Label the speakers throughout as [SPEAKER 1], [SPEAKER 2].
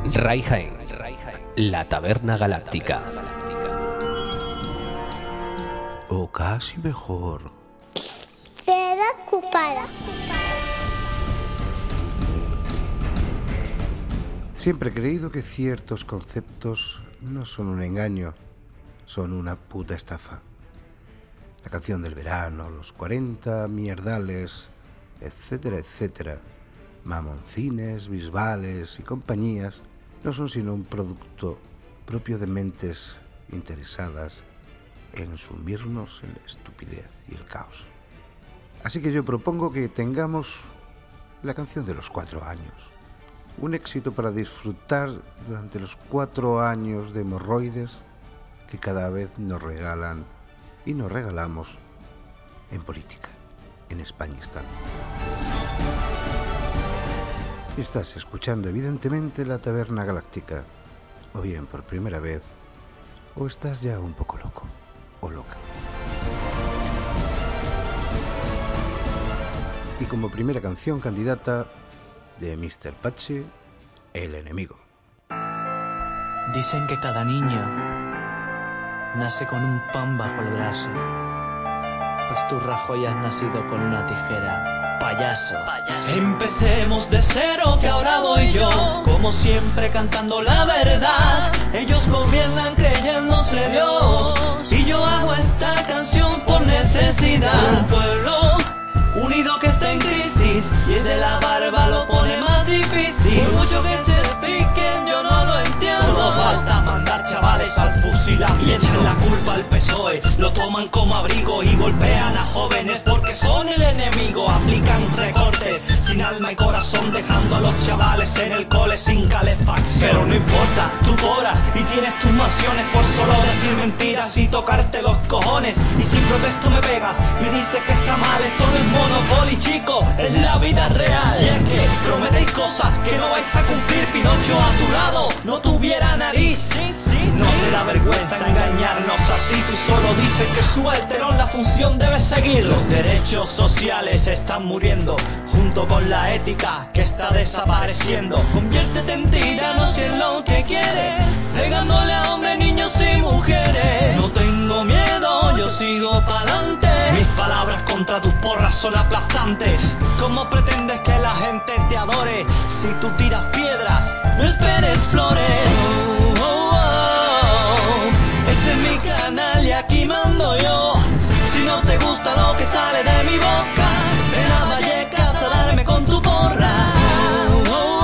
[SPEAKER 1] Rai Jaén, la Taberna Galáctica.
[SPEAKER 2] O casi mejor.
[SPEAKER 3] Será ocupada.
[SPEAKER 2] Siempre he creído que ciertos conceptos no son un engaño, son una puta estafa. La canción del verano, los 40 mierdales, etcétera, etcétera, mamoncines, bisbales y compañías, no son sino un producto propio de mentes interesadas en sumirnos en la estupidez y el caos. Así que yo propongo que tengamos la canción de los 4 años. Un éxito para disfrutar durante los 4 años de hemorroides que cada vez nos regalan y nos regalamos en política, en Españistán. Estás escuchando evidentemente la Taberna Galáctica, o bien por primera vez, o estás ya un poco loco o loca. Y como primera canción candidata de Mr. Pache, El Enemigo.
[SPEAKER 4] Dicen que cada niño nace con un pan bajo el brazo. Pues tú, Rajoy, has nacido con una tijera. Payaso.
[SPEAKER 5] Empecemos de cero, que ahora voy yo, como siempre cantando la verdad. Ellos gobiernan creyéndose Dios, y yo hago esta canción por necesidad. Un pueblo unido que está en crisis, y el de la barba lo pone más difícil. Por mucho que se expliquen, yo no lo entiendo. Solo falta mandar chavales al fusilamiento. Y echan la culpa al PSOE, lo toman como abrigo y golpean a jóvenes porque son el enemigo. Aplican recortes sin alma y corazón, dejando a los chavales en el cole sin calefacción. Pero no importa, tú cobras y tienes tus mansiones por solo decir mentiras y tocarte los cojones. Y sin protesto me pegas, me dices que está mal, esto no es Monopoly, chico, es la vida real. Y es que prometéis cosas que no vais a cumplir. Pinocho a tu lado no tuviera nariz. No te da vergüenza engañarnos así. Tú solo dices que suba el telón, la función debe seguir. Los derechos sociales están muriendo, junto con la ética que está desapareciendo. Conviértete en tirano si es lo que quieres, pegándole a hombres, niños y mujeres. No tengo miedo, yo sigo pa'lante. Mis palabras contra tus porras son aplastantes. ¿Cómo pretendes que la gente te adore si tú tiras piedras? No esperes flores. Oh, oh, oh. Este es mi canal y aquí mando yo. Si no te gusta lo que sale de mi boca, ven a Vallecas a darme con tu porra. Oh, oh,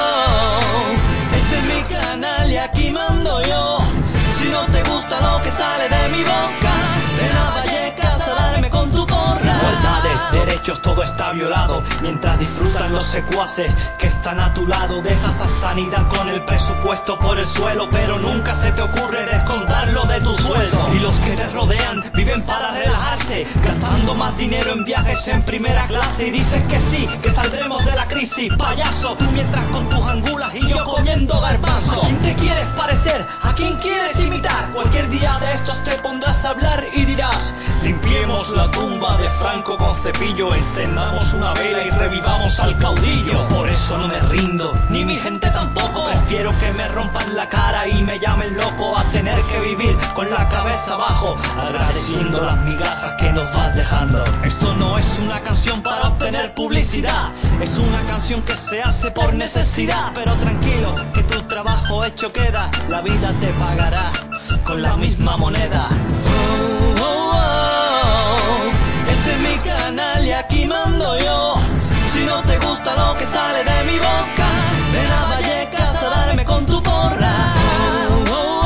[SPEAKER 5] oh. Este es mi canal y aquí mando yo. Si no te gusta lo que sale de mi boca, ven a Vallecas a darme con tu porra. Igualdades, derechos, todo está violado, mientras disfrutan los secuaces que están a tu lado. Dejas a sanidad con el presupuesto por el suelo, pero nunca se te ocurre descontarlo de tu sueldo. Y los que te rodean viven para relajarse, gastando más dinero en viajes en primera clase. Y dices que sí, que saldremos de la crisis, payaso. Tú mientras con tus angulas y yo comiendo garbanzo. ¿A quién te quieres parecer? ¿A quién quieres imitar? Cualquier día de estos te pondrás a hablar y dirás: limpiemos la tumba de Franco con cepillo, encendamos una vela y revivamos al caudillo. Por eso no me rindo, ni mi gente tampoco. Prefiero que me rompan la cara y me llamen loco, a tener que vivir con la cabeza abajo, agradeciendo las migajas que nos vas dejando. Esto no es una canción para obtener publicidad, es una canción que se hace por necesidad. Pero tranquilo, que tu trabajo hecho queda, la vida te pagará con la misma moneda. Oh, oh, oh. Este es mi canal y aquí mando yo. Si no te gusta lo que sale de mi boca, ven a Vallecas a darme con tu porra. Oh, oh,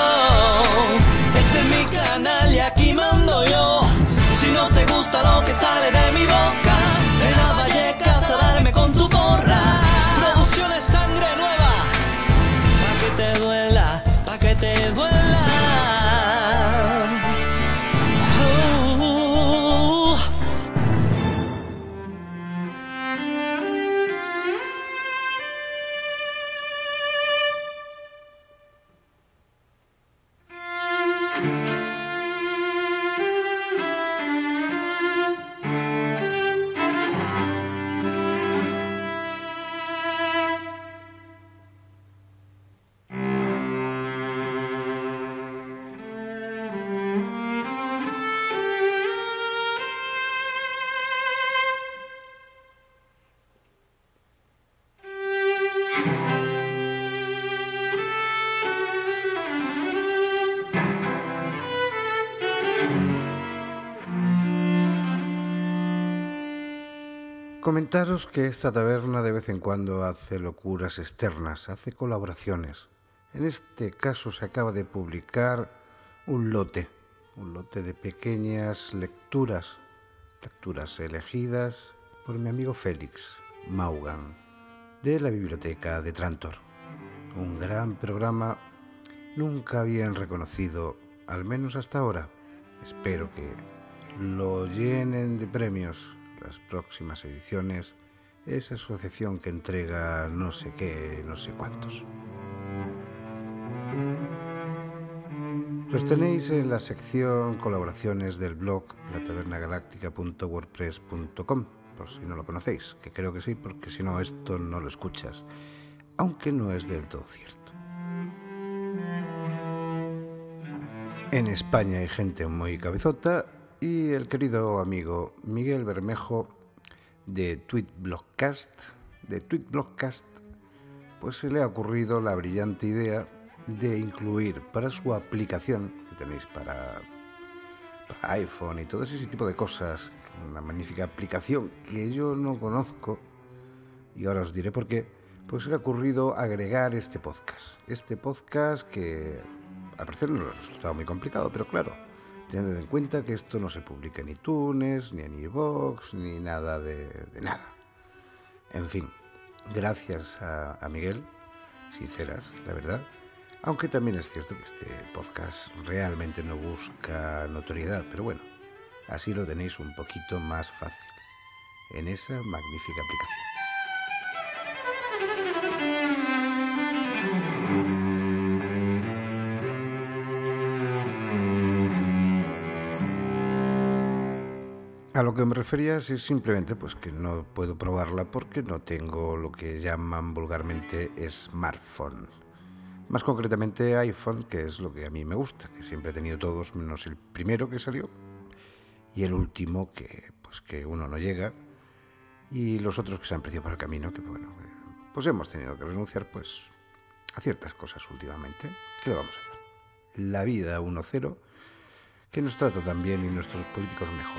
[SPEAKER 5] oh. Este es mi canal y aquí mando yo. Si no te gusta lo que sale de mi boca, ven a Vallecas a darme con tu porra. Producciones Sangre Nueva, pa' que te duela, pa' que te duela.
[SPEAKER 2] Comentaros que esta taberna de vez en cuando hace locuras externas, hace colaboraciones. En este caso se acaba de publicar un lote de pequeñas lecturas elegidas por mi amigo Félix Maugan, de la Biblioteca de Trantor. Un gran programa nunca bien reconocido, al menos hasta ahora. Espero que lo llenen de premios las próximas ediciones, esa asociación que entrega no sé qué, no sé cuántos. Los tenéis en la sección colaboraciones del blog latavernagaláctica.wordpress.com, por si no lo conocéis, que creo que sí, porque si no esto no lo escuchas, aunque no es del todo cierto. En España hay gente muy cabezota y el querido amigo Miguel Bermejo de Tweetblogcast, pues se le ha ocurrido la brillante idea de incluir para su aplicación que tenéis para iPhone y todo ese tipo de cosas, una magnífica aplicación que yo no conozco y ahora os diré por qué, pues se le ha ocurrido agregar este podcast que al parecer no le ha resultado muy complicado, pero claro, tened en cuenta que esto no se publica en iTunes, ni en iVoox, ni nada de nada. En fin, gracias a Miguel, sinceras, la verdad. Aunque también es cierto que este podcast realmente no busca notoriedad, pero bueno, así lo tenéis un poquito más fácil en esa magnífica aplicación. A lo que me refería es simplemente pues que no puedo probarla porque no tengo lo que llaman vulgarmente smartphone. Más concretamente iPhone, que es lo que a mí me gusta, que siempre he tenido todos menos el primero que salió y el último que uno no llega, y los otros que se han perdido por el camino, que bueno, pues hemos tenido que renunciar pues a ciertas cosas últimamente. ¿Qué le vamos a hacer? La vida 1-0, que nos trata tan bien y nuestros políticos mejor.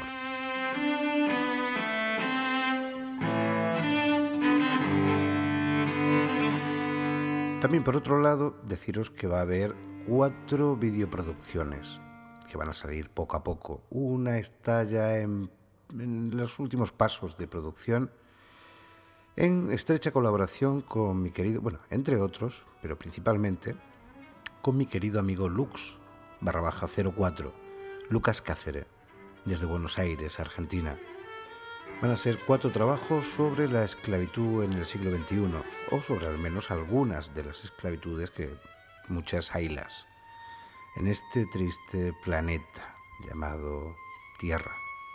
[SPEAKER 2] También, por otro lado, deciros que va a haber 4 videoproducciones que van a salir poco a poco. Una está ya en los últimos pasos de producción, en estrecha colaboración con mi querido, bueno, entre otros, pero principalmente con mi querido amigo Lux_04, Lucas Cáceres, desde Buenos Aires, Argentina. Van a ser 4 trabajos sobre la esclavitud en el siglo XXI, o sobre al menos algunas de las esclavitudes, que muchas haylas, en este triste planeta llamado Tierra.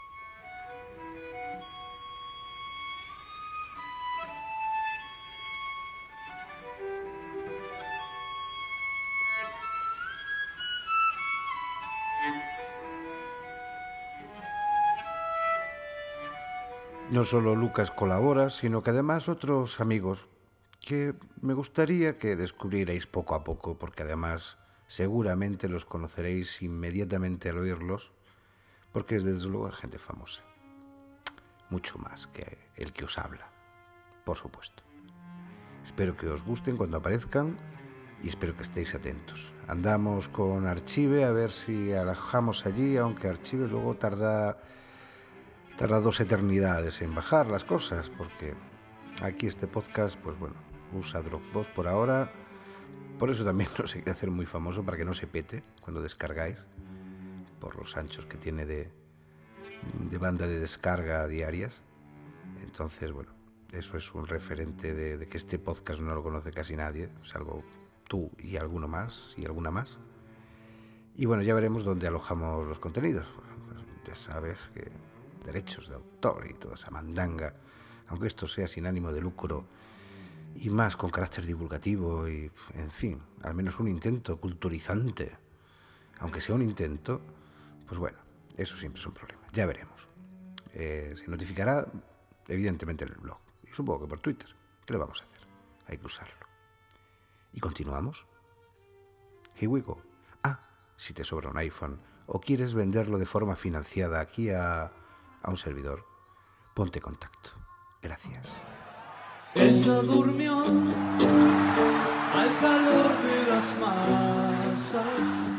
[SPEAKER 2] No solo Lucas colabora, sino que además otros amigos que me gustaría que descubrierais poco a poco, porque además seguramente los conoceréis inmediatamente al oírlos, porque es desde luego gente famosa. Mucho más que el que os habla, por supuesto. Espero que os gusten cuando aparezcan y espero que estéis atentos. Andamos con Archive a ver si alojamos allí, aunque Archive luego tarda 2 eternidades en bajar las cosas, porque aquí este podcast, pues bueno, usa Dropbox por ahora. Por eso también no se quiere hacer muy famoso, para que no se pete cuando descargáis, por los anchos que tiene de banda de descarga diarias. Entonces, bueno, eso es un referente de que este podcast no lo conoce casi nadie, salvo tú y alguno más y alguna más. Y bueno, ya veremos dónde alojamos los contenidos. Pues ya sabes que derechos de autor y toda esa mandanga, aunque esto sea sin ánimo de lucro y más con carácter divulgativo y, en fin, al menos un intento culturizante, aunque sea un intento, pues bueno, eso siempre es un problema. Ya veremos. Se notificará evidentemente en el blog y supongo que por Twitter. ¿Qué le vamos a hacer? Hay que usarlo. ¿Y continuamos? Here we go. Si te sobra un iPhone o quieres venderlo de forma financiada aquí a un servidor, ponte en contacto. Gracias.
[SPEAKER 5] Ella durmió al calor de las masas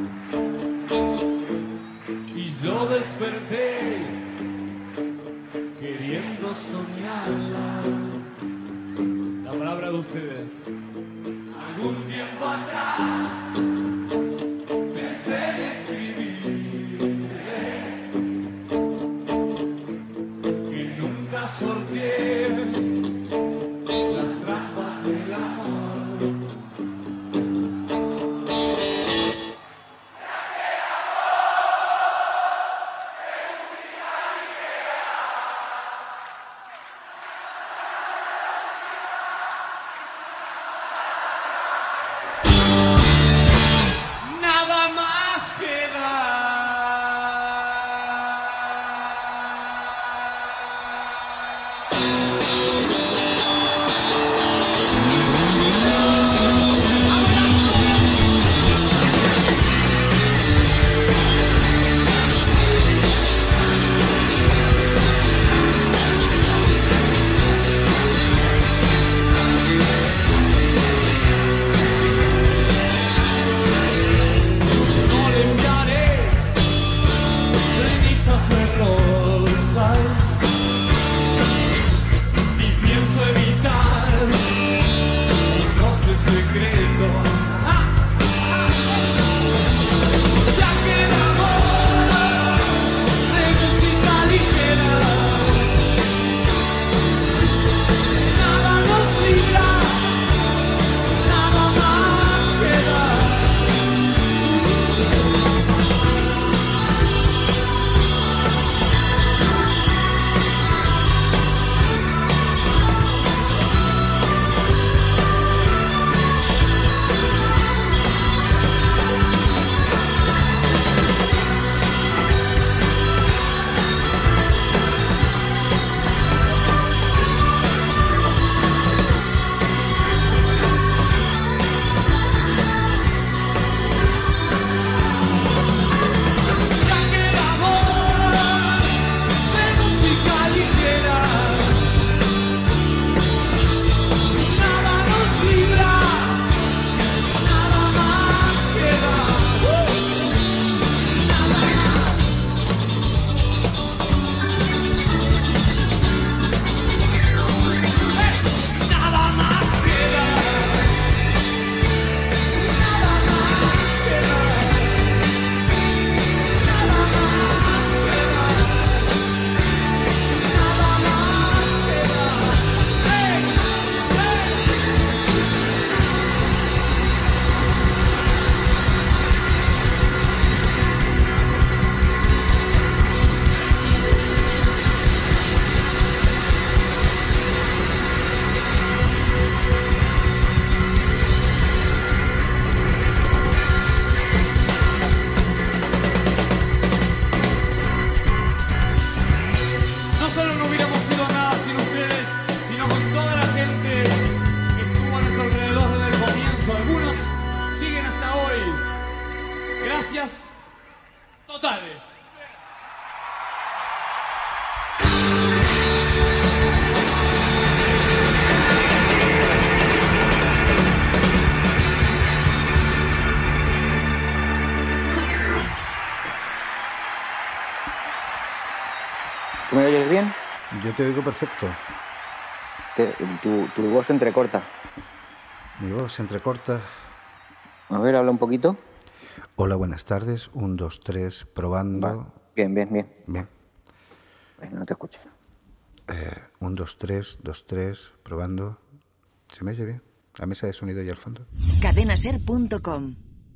[SPEAKER 5] y yo desperté queriendo soñarla. La palabra de ustedes. Algún tiempo atrás pensé en escribirle que nunca sorteé las trampas del amor. Gracias totales.
[SPEAKER 6] ¿Tú me oyes bien?
[SPEAKER 2] Yo te oigo perfecto.
[SPEAKER 6] Tu voz se entrecorta.
[SPEAKER 2] Mi voz se entrecorta.
[SPEAKER 6] A ver, habla un poquito.
[SPEAKER 2] Hola, buenas tardes. 1, 2, 3, probando.
[SPEAKER 6] Vale. Bien.
[SPEAKER 2] Bien.
[SPEAKER 6] Bueno, no te escucho.
[SPEAKER 2] 1, 2, 3, 2, 3, probando. ¿Se me oye bien? La mesa de sonido y al fondo.
[SPEAKER 7] Cadenaser.com.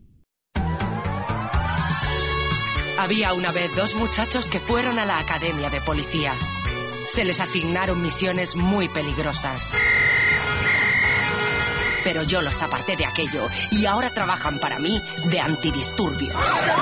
[SPEAKER 7] Había una vez 2 muchachos que fueron a la academia de policía. Se les asignaron misiones muy peligrosas. Pero yo los aparté de aquello y ahora trabajan para mí de antidisturbios.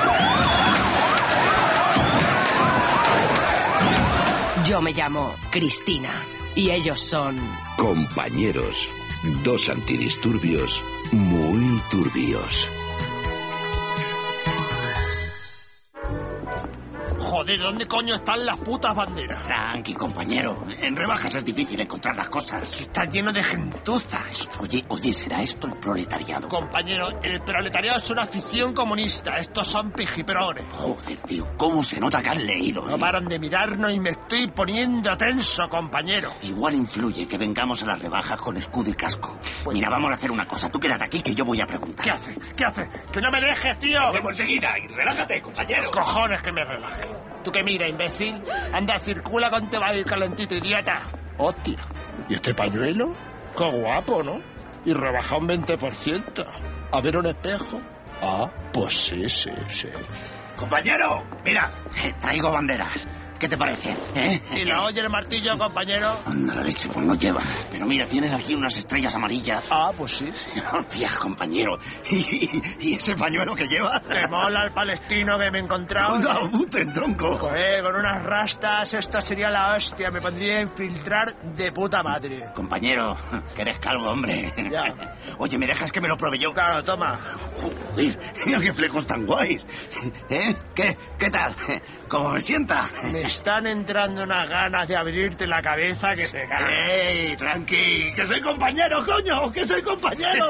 [SPEAKER 7] Yo me llamo Cristina y ellos son...
[SPEAKER 8] Compañeros, 2 antidisturbios muy turbios.
[SPEAKER 9] Joder, ¿dónde coño están las putas banderas?
[SPEAKER 10] Tranqui, compañero. En rebajas es difícil encontrar las cosas.
[SPEAKER 9] Está lleno de gentuza.
[SPEAKER 10] Oye, ¿será esto el proletariado?
[SPEAKER 9] Compañero, el proletariado es una afición comunista. Estos son pijiprones.
[SPEAKER 10] Joder, tío, ¿cómo se nota que has leído?
[SPEAKER 9] No paran de mirarnos y me estoy poniendo tenso, compañero.
[SPEAKER 10] Igual influye que vengamos a las rebajas con escudo y casco. Pues mira, vamos a hacer una cosa. Tú quédate aquí que yo voy a preguntar.
[SPEAKER 9] ¿Qué hace? ¡Que no me dejes, tío!
[SPEAKER 10] ¡Vamos enseguida! Y relájate, compañero.
[SPEAKER 9] Los cojones que me relaje. ¿Tú qué mira, imbécil? Anda, circula con te va a ir calentito, idiota. ¡Hostia! ¿Y este pañuelo? ¡Qué guapo!, ¿no? Y rebaja un 20%. ¿A ver un espejo? Ah, pues sí.
[SPEAKER 10] Compañero, mira, traigo banderas. ¿Qué te parece?
[SPEAKER 9] ¿Y la olla y el martillo, compañero?
[SPEAKER 10] Anda la leche, pues no lleva. Pero mira, tienes aquí unas estrellas amarillas.
[SPEAKER 9] Ah, pues sí.
[SPEAKER 10] Hostia, compañero. ¿Y ese pañuelo que lleva?
[SPEAKER 9] ¿Te mola el palestino que me he encontrado?
[SPEAKER 10] No, en tronco.
[SPEAKER 9] Pues con unas rastas, esto sería la hostia. Me pondría a infiltrar de puta madre.
[SPEAKER 10] Compañero, que eres calvo, hombre.
[SPEAKER 9] Ya.
[SPEAKER 10] Oye, ¿me dejas que me lo pruebe yo?
[SPEAKER 9] Claro, toma.
[SPEAKER 10] Joder, mira qué flecos tan guays. ¿Qué tal? ¿Cómo me sienta?
[SPEAKER 9] Me están entrando unas ganas de abrirte la cabeza que te cagas.
[SPEAKER 10] ¡Ey, tranqui! ¡Que soy compañero, coño! ¡Que soy compañero!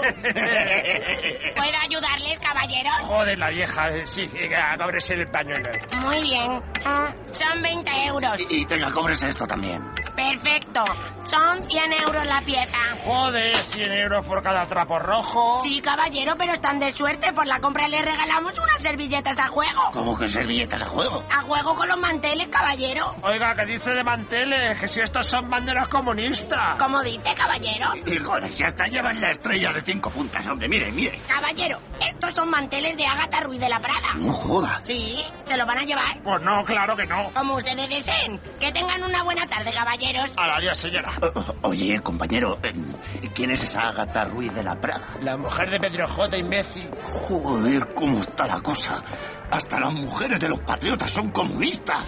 [SPEAKER 11] ¿Puedo ayudarles, caballero?
[SPEAKER 9] Joder, la vieja. Sí, cóbrese el pañuelo.
[SPEAKER 11] Muy bien. Son 20 euros.
[SPEAKER 10] Y tenga, cóbrese esto también.
[SPEAKER 11] Perfecto. Son 100 euros la pieza.
[SPEAKER 9] Joder, 100 euros por cada trapo rojo.
[SPEAKER 11] Sí, caballero, pero están de suerte. Por la compra les regalamos unas servilletas a juego.
[SPEAKER 10] ¿Cómo que servilletas a juego?
[SPEAKER 11] A juego con los manteles, caballero.
[SPEAKER 9] Oiga, ¿qué dice de manteles? Que si estos son banderas comunistas.
[SPEAKER 11] ¿Cómo dice, caballero?
[SPEAKER 10] Y joder, si hasta llevan la estrella de 5 puntas, hombre, mire.
[SPEAKER 11] Caballero, estos son manteles de Ágata Ruiz de la Prada.
[SPEAKER 10] No joda.
[SPEAKER 11] Sí, ¿se lo van a llevar?
[SPEAKER 9] Pues no, claro que no.
[SPEAKER 11] Como ustedes deseen. Que tengan una buena tarde, caballeros.
[SPEAKER 9] Adiós, señora.
[SPEAKER 10] Oye, compañero, ¿quién es esa Ágata Ruiz de la Prada?
[SPEAKER 9] La mujer de Pedro J, imbécil.
[SPEAKER 10] Joder, cómo está la cosa. Hasta las mujeres de los patriotas son comunistas.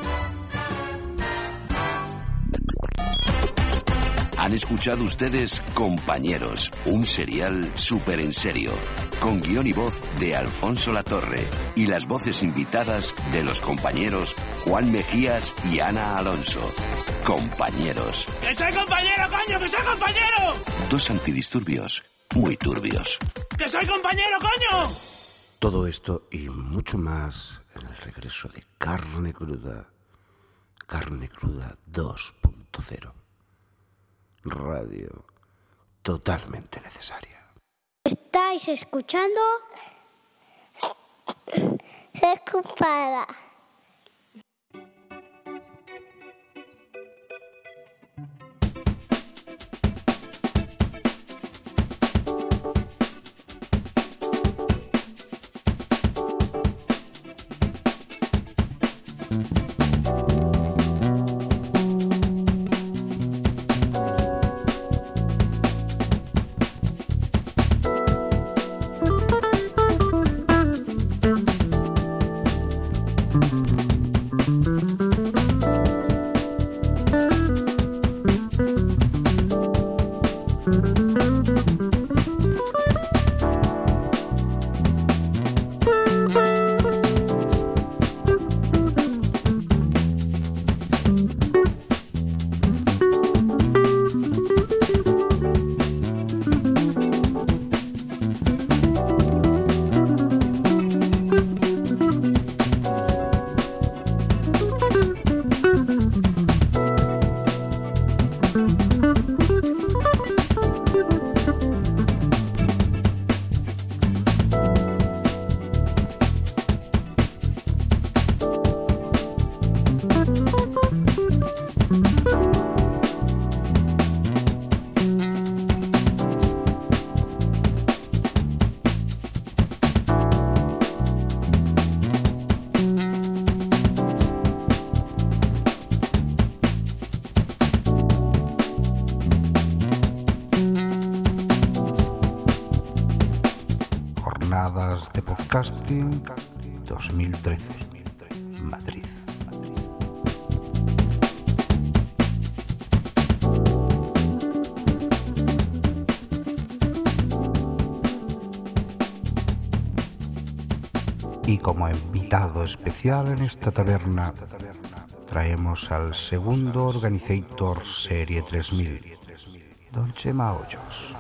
[SPEAKER 8] Han escuchado ustedes Compañeros, un serial súper en serio, con guión y voz de Alfonso Latorre y las voces invitadas de los compañeros Juan Mejías y Ana Alonso. Compañeros.
[SPEAKER 9] ¡Que soy compañero, coño! ¡Que soy compañero!
[SPEAKER 8] Dos antidisturbios muy turbios.
[SPEAKER 9] ¡Que soy compañero, coño!
[SPEAKER 2] Todo esto y mucho más en el regreso de Carne Cruda 2.0. Radio totalmente necesaria.
[SPEAKER 3] ¿Estáis escuchando? Recupada.
[SPEAKER 2] Jornadas de Podcasting 2013, Madrid. Y como invitado especial en esta taberna, traemos al segundo Organizator Serie 3000, don Chema Hoyos.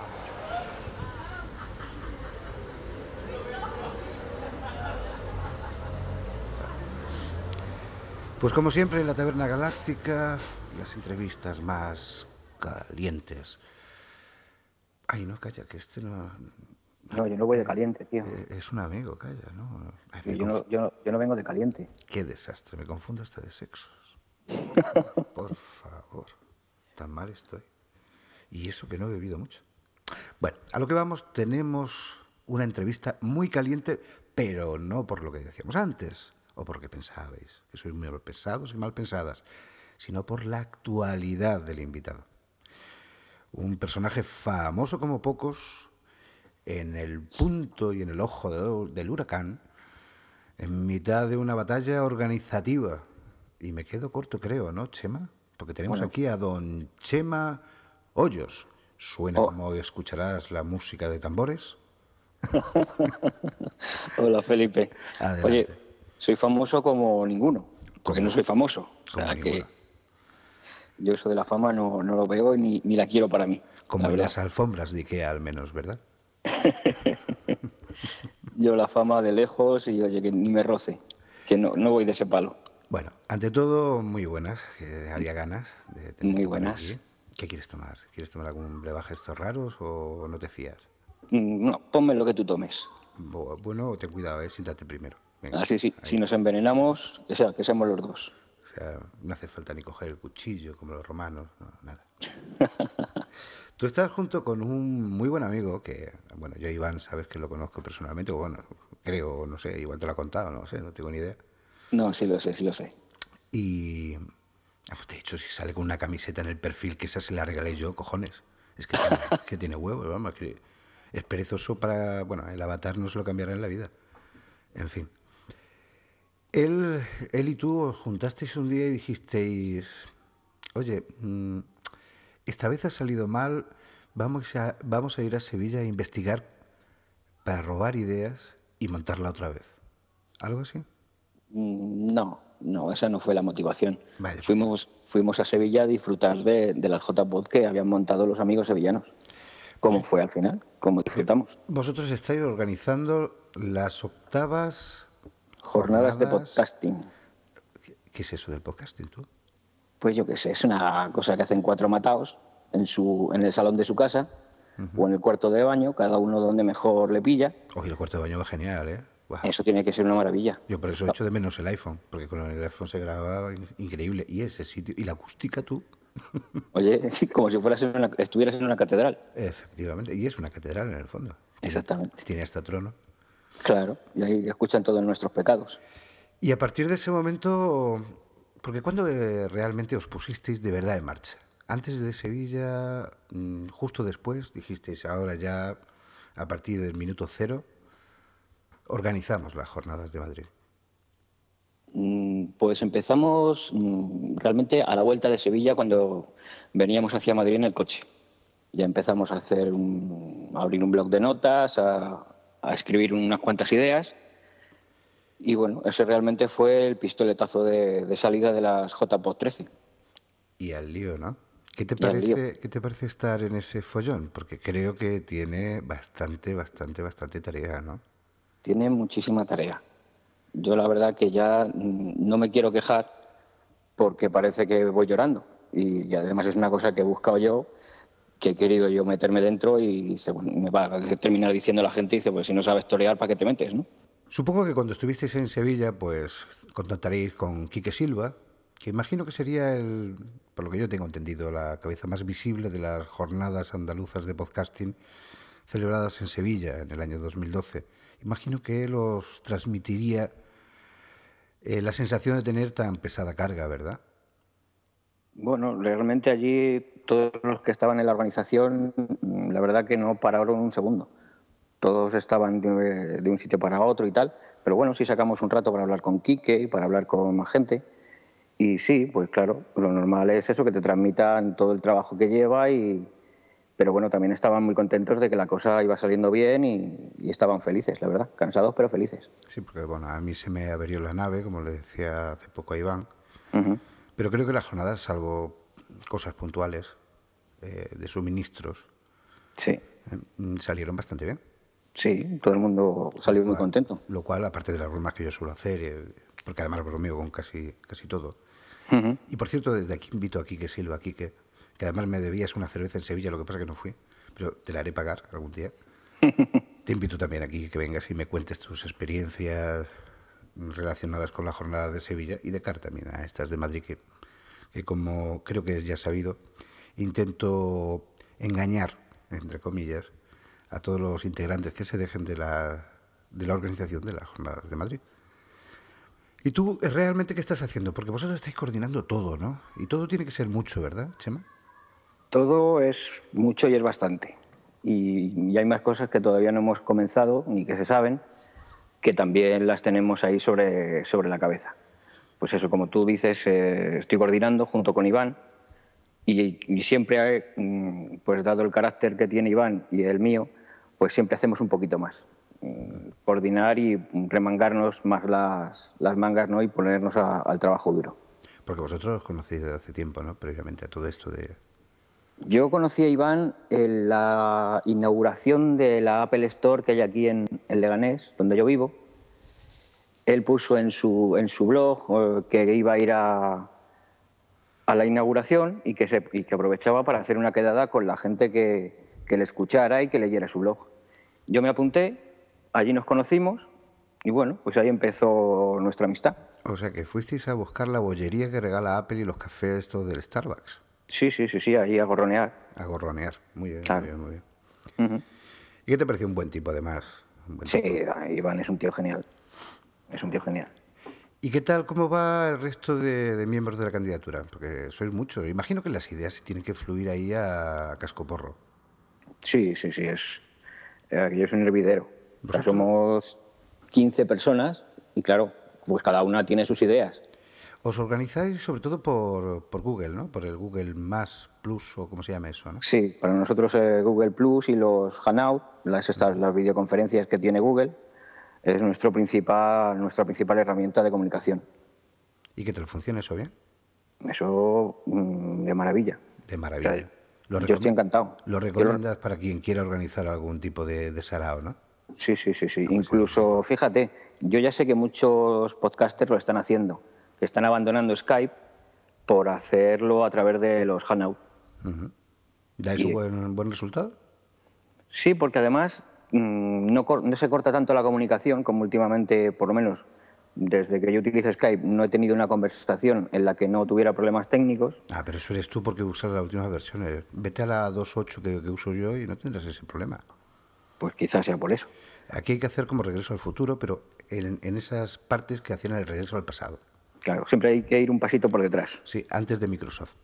[SPEAKER 2] Pues como siempre en la Taberna Galáctica, las entrevistas más calientes. Ay, no, calla, que este no...
[SPEAKER 6] No, yo no voy de caliente, tío.
[SPEAKER 2] Es un amigo, calla, ¿no? Ay,
[SPEAKER 6] Sí, yo no vengo de caliente.
[SPEAKER 2] Qué desastre, me confundo hasta de sexos. Por favor, tan mal estoy. Y eso que no he bebido mucho. Bueno, a lo que vamos, tenemos una entrevista muy caliente, pero no por lo que decíamos antes, o porque pensabais que sois muy pesados y mal pensadas, sino por la actualidad del invitado. Un personaje famoso como pocos, en el punto y en el ojo del huracán, en mitad de una batalla organizativa. Y me quedo corto, creo, ¿no, Chema? Porque tenemos aquí a don Chema Hoyos. Suena como escucharás la música de tambores.
[SPEAKER 6] Hola, Felipe.
[SPEAKER 2] Adelante.
[SPEAKER 6] Oye, soy famoso como ninguno, porque no soy famoso. O sea, que yo eso de la fama no lo veo ni la quiero para mí.
[SPEAKER 2] Como en las alfombras de Ikea, al menos, ¿verdad?
[SPEAKER 6] Yo la fama de lejos y, oye, que ni me roce, que no voy de ese palo.
[SPEAKER 2] Bueno, ante todo, muy buenas, que había ganas de tener.
[SPEAKER 6] Muy buenas.
[SPEAKER 2] Aquí. ¿Qué quieres tomar? ¿Quieres tomar algún brebaje estos raros o no te fías?
[SPEAKER 6] No, ponme lo que tú tomes.
[SPEAKER 2] Bueno, ten cuidado, siéntate primero. Venga,
[SPEAKER 6] sí.
[SPEAKER 2] Ahí.
[SPEAKER 6] Si nos envenenamos, que seamos los dos.
[SPEAKER 2] O sea, no hace falta ni coger el cuchillo como los romanos, no, nada. Tú estás junto con un muy buen amigo que, bueno, yo Iván, sabes que lo conozco personalmente, o bueno, creo, no sé, igual te lo ha contado, no sé, no tengo ni idea.
[SPEAKER 6] No, sí lo sé.
[SPEAKER 2] Y, de hecho, si sale con una camiseta en el perfil, que esa se la regalé yo, cojones. Es que tiene huevos, vamos, que es perezoso para, bueno, el avatar no se lo cambiará en la vida. En fin. Él y tú os juntasteis un día y dijisteis, oye, esta vez ha salido mal, vamos a ir a Sevilla a investigar para robar ideas y montarla otra vez. ¿Algo así?
[SPEAKER 6] No, esa no fue la motivación.
[SPEAKER 2] Vale,
[SPEAKER 6] Fuimos a Sevilla a disfrutar de las JPod que habían montado los amigos sevillanos. ¿Cómo fue al final? ¿Cómo disfrutamos?
[SPEAKER 2] Vosotros estáis organizando las 8ª
[SPEAKER 6] jornadas de podcasting.
[SPEAKER 2] ¿Qué es eso del podcasting, tú?
[SPEAKER 6] Pues yo qué sé, es una cosa que hacen 4 mataos en el salón de su casa o en el cuarto de baño, cada uno donde mejor le pilla.
[SPEAKER 2] Oye, el cuarto de baño va genial, ¿eh? Wow.
[SPEAKER 6] Eso tiene que ser una maravilla.
[SPEAKER 2] Yo por eso echo de menos el iPhone, porque con el iPhone se grababa increíble. Y ese sitio, y la acústica, tú.
[SPEAKER 6] Oye, como si estuvieras en una catedral.
[SPEAKER 2] Efectivamente, y es una catedral en el fondo.
[SPEAKER 6] Exactamente.
[SPEAKER 2] Tiene hasta trono.
[SPEAKER 6] Claro, y ahí escuchan todos nuestros pecados.
[SPEAKER 2] Y a partir de ese momento, porque ¿cuándo realmente os pusisteis de verdad en marcha? Antes de Sevilla, justo después, dijisteis, ahora ya, a partir del minuto 0, organizamos las jornadas de Madrid.
[SPEAKER 6] Pues empezamos realmente a la vuelta de Sevilla, cuando veníamos hacia Madrid en el coche. Ya empezamos a abrir un blog de notas, a escribir unas cuantas ideas. Y bueno, ese realmente fue el pistoletazo de salida de las JPod 13.
[SPEAKER 2] Y al lío, ¿no? ¿Qué te parece estar en ese follón? Porque creo que tiene bastante tarea, ¿no?
[SPEAKER 6] Tiene muchísima tarea. Yo la verdad que ya no me quiero quejar porque parece que voy llorando. Y además es una cosa que he buscado yo, que he querido yo meterme dentro y me va a terminar diciendo la gente, dice, pues si no sabes torear, ¿para qué te metes, no?
[SPEAKER 2] Supongo que cuando estuvisteis en Sevilla, pues contactaréis con Quique Silva, que imagino que sería por lo que yo tengo entendido, la cabeza más visible de las jornadas andaluzas de podcasting celebradas en Sevilla en el año 2012. Imagino que él os transmitiría la sensación de tener tan pesada carga, ¿verdad?
[SPEAKER 6] Bueno, realmente allí todos los que estaban en la organización, la verdad que no pararon un segundo. Todos estaban de un sitio para otro y tal, pero bueno, sí sacamos un rato para hablar con Quique y para hablar con más gente. Y sí, pues claro, lo normal es eso, que te transmitan todo el trabajo que lleva y Pero bueno, también estaban muy contentos de que la cosa iba saliendo bien y estaban felices, la verdad, cansados pero felices.
[SPEAKER 2] Sí, porque bueno, a mí se me averió la nave, como le decía hace poco a Iván, pero creo que las jornadas, salvo cosas puntuales de suministros, salieron bastante bien.
[SPEAKER 6] Sí, todo el mundo salió muy contento.
[SPEAKER 2] Lo cual, aparte de las bromas que yo suelo hacer, porque además bromeo con casi todo. Y por cierto, desde aquí invito a Quique Silva, Quique, que además me debías una cerveza en Sevilla, lo que pasa que no fui, pero te la haré pagar algún día. Te invito también aquí que vengas y me cuentes tus experiencias relacionadas con la jornada de Sevilla y de cara también a estas de Madrid, que como creo que es ya sabido, intento engañar, entre comillas, a todos los integrantes que se dejen de la organización de las jornadas de Madrid. ¿Y tú realmente qué estás haciendo? Porque vosotros estáis coordinando todo, ¿no? Y todo tiene que ser mucho, ¿verdad, Chema?
[SPEAKER 6] Todo es mucho y es bastante. Y hay más cosas que todavía no hemos comenzado ni que se saben, que también las tenemos ahí sobre la cabeza. Pues eso, como tú dices, estoy coordinando junto con Iván y siempre, pues dado el carácter que tiene Iván y el mío, pues siempre hacemos un poquito más. Coordinar y remangarnos más las mangas, ¿no? Y ponernos al trabajo duro.
[SPEAKER 2] Porque vosotros os conocéis desde hace tiempo, ¿no? Previamente a todo esto de...
[SPEAKER 6] Yo conocí a Iván en la inauguración de la Apple Store que hay aquí en Leganés, donde yo vivo. Él puso en su blog que iba a ir a la inauguración y que aprovechaba para hacer una quedada con la gente que le escuchara y que leyera su blog. Yo me apunté. Allí nos conocimos y bueno, pues ahí empezó nuestra amistad.
[SPEAKER 2] O sea que fuisteis a buscar la bollería que regala Apple y los cafés estos del Starbucks.
[SPEAKER 6] Sí, ahí a gorronear.
[SPEAKER 2] A gorronear, muy bien,
[SPEAKER 6] claro.
[SPEAKER 2] muy bien. ¿Y qué te pareció un buen tipo además?
[SPEAKER 6] Sí, Iván es un tío genial. Es un tío genial.
[SPEAKER 2] ¿Y qué tal, cómo va el resto de miembros de la candidatura? Porque sois muchos. Imagino que las ideas tienen que fluir ahí a cascoporro.
[SPEAKER 6] Sí, aquello es un hervidero. O sea, somos 15 personas y claro, pues cada una tiene sus ideas.
[SPEAKER 2] Os organizáis sobre todo por Google, ¿no? Por el Google Más Plus o cómo se llama eso, ¿no?
[SPEAKER 6] Sí, para nosotros Google Plus y los Hangout, las videoconferencias que tiene Google, es nuestra principal herramienta de comunicación.
[SPEAKER 2] ¿Y qué tal funciona eso bien?
[SPEAKER 6] Eso de maravilla.
[SPEAKER 2] De maravilla.
[SPEAKER 6] O sea, yo estoy encantado.
[SPEAKER 2] ¿Lo recomiendas para quien quiera organizar algún tipo de sarao, no?
[SPEAKER 6] Sí. Incluso, fíjate, yo ya sé que muchos podcasters lo están haciendo, que están abandonando Skype por hacerlo a través de los Hangout.
[SPEAKER 2] ¿Da eso buen resultado?
[SPEAKER 6] Sí, porque además no se corta tanto la comunicación como últimamente, por lo menos desde que yo utilizo Skype, no he tenido una conversación en la que no tuviera problemas técnicos.
[SPEAKER 2] Ah, pero eso eres tú porque usas las últimas versiones. Vete a la 2.8 que uso yo y no tendrás ese problema.
[SPEAKER 6] Pues quizás sea por eso.
[SPEAKER 2] Aquí hay que hacer como Regreso al Futuro, pero en esas partes que hacían el regreso al pasado.
[SPEAKER 6] Claro, siempre hay que ir un pasito por detrás.
[SPEAKER 2] Sí, antes de Microsoft.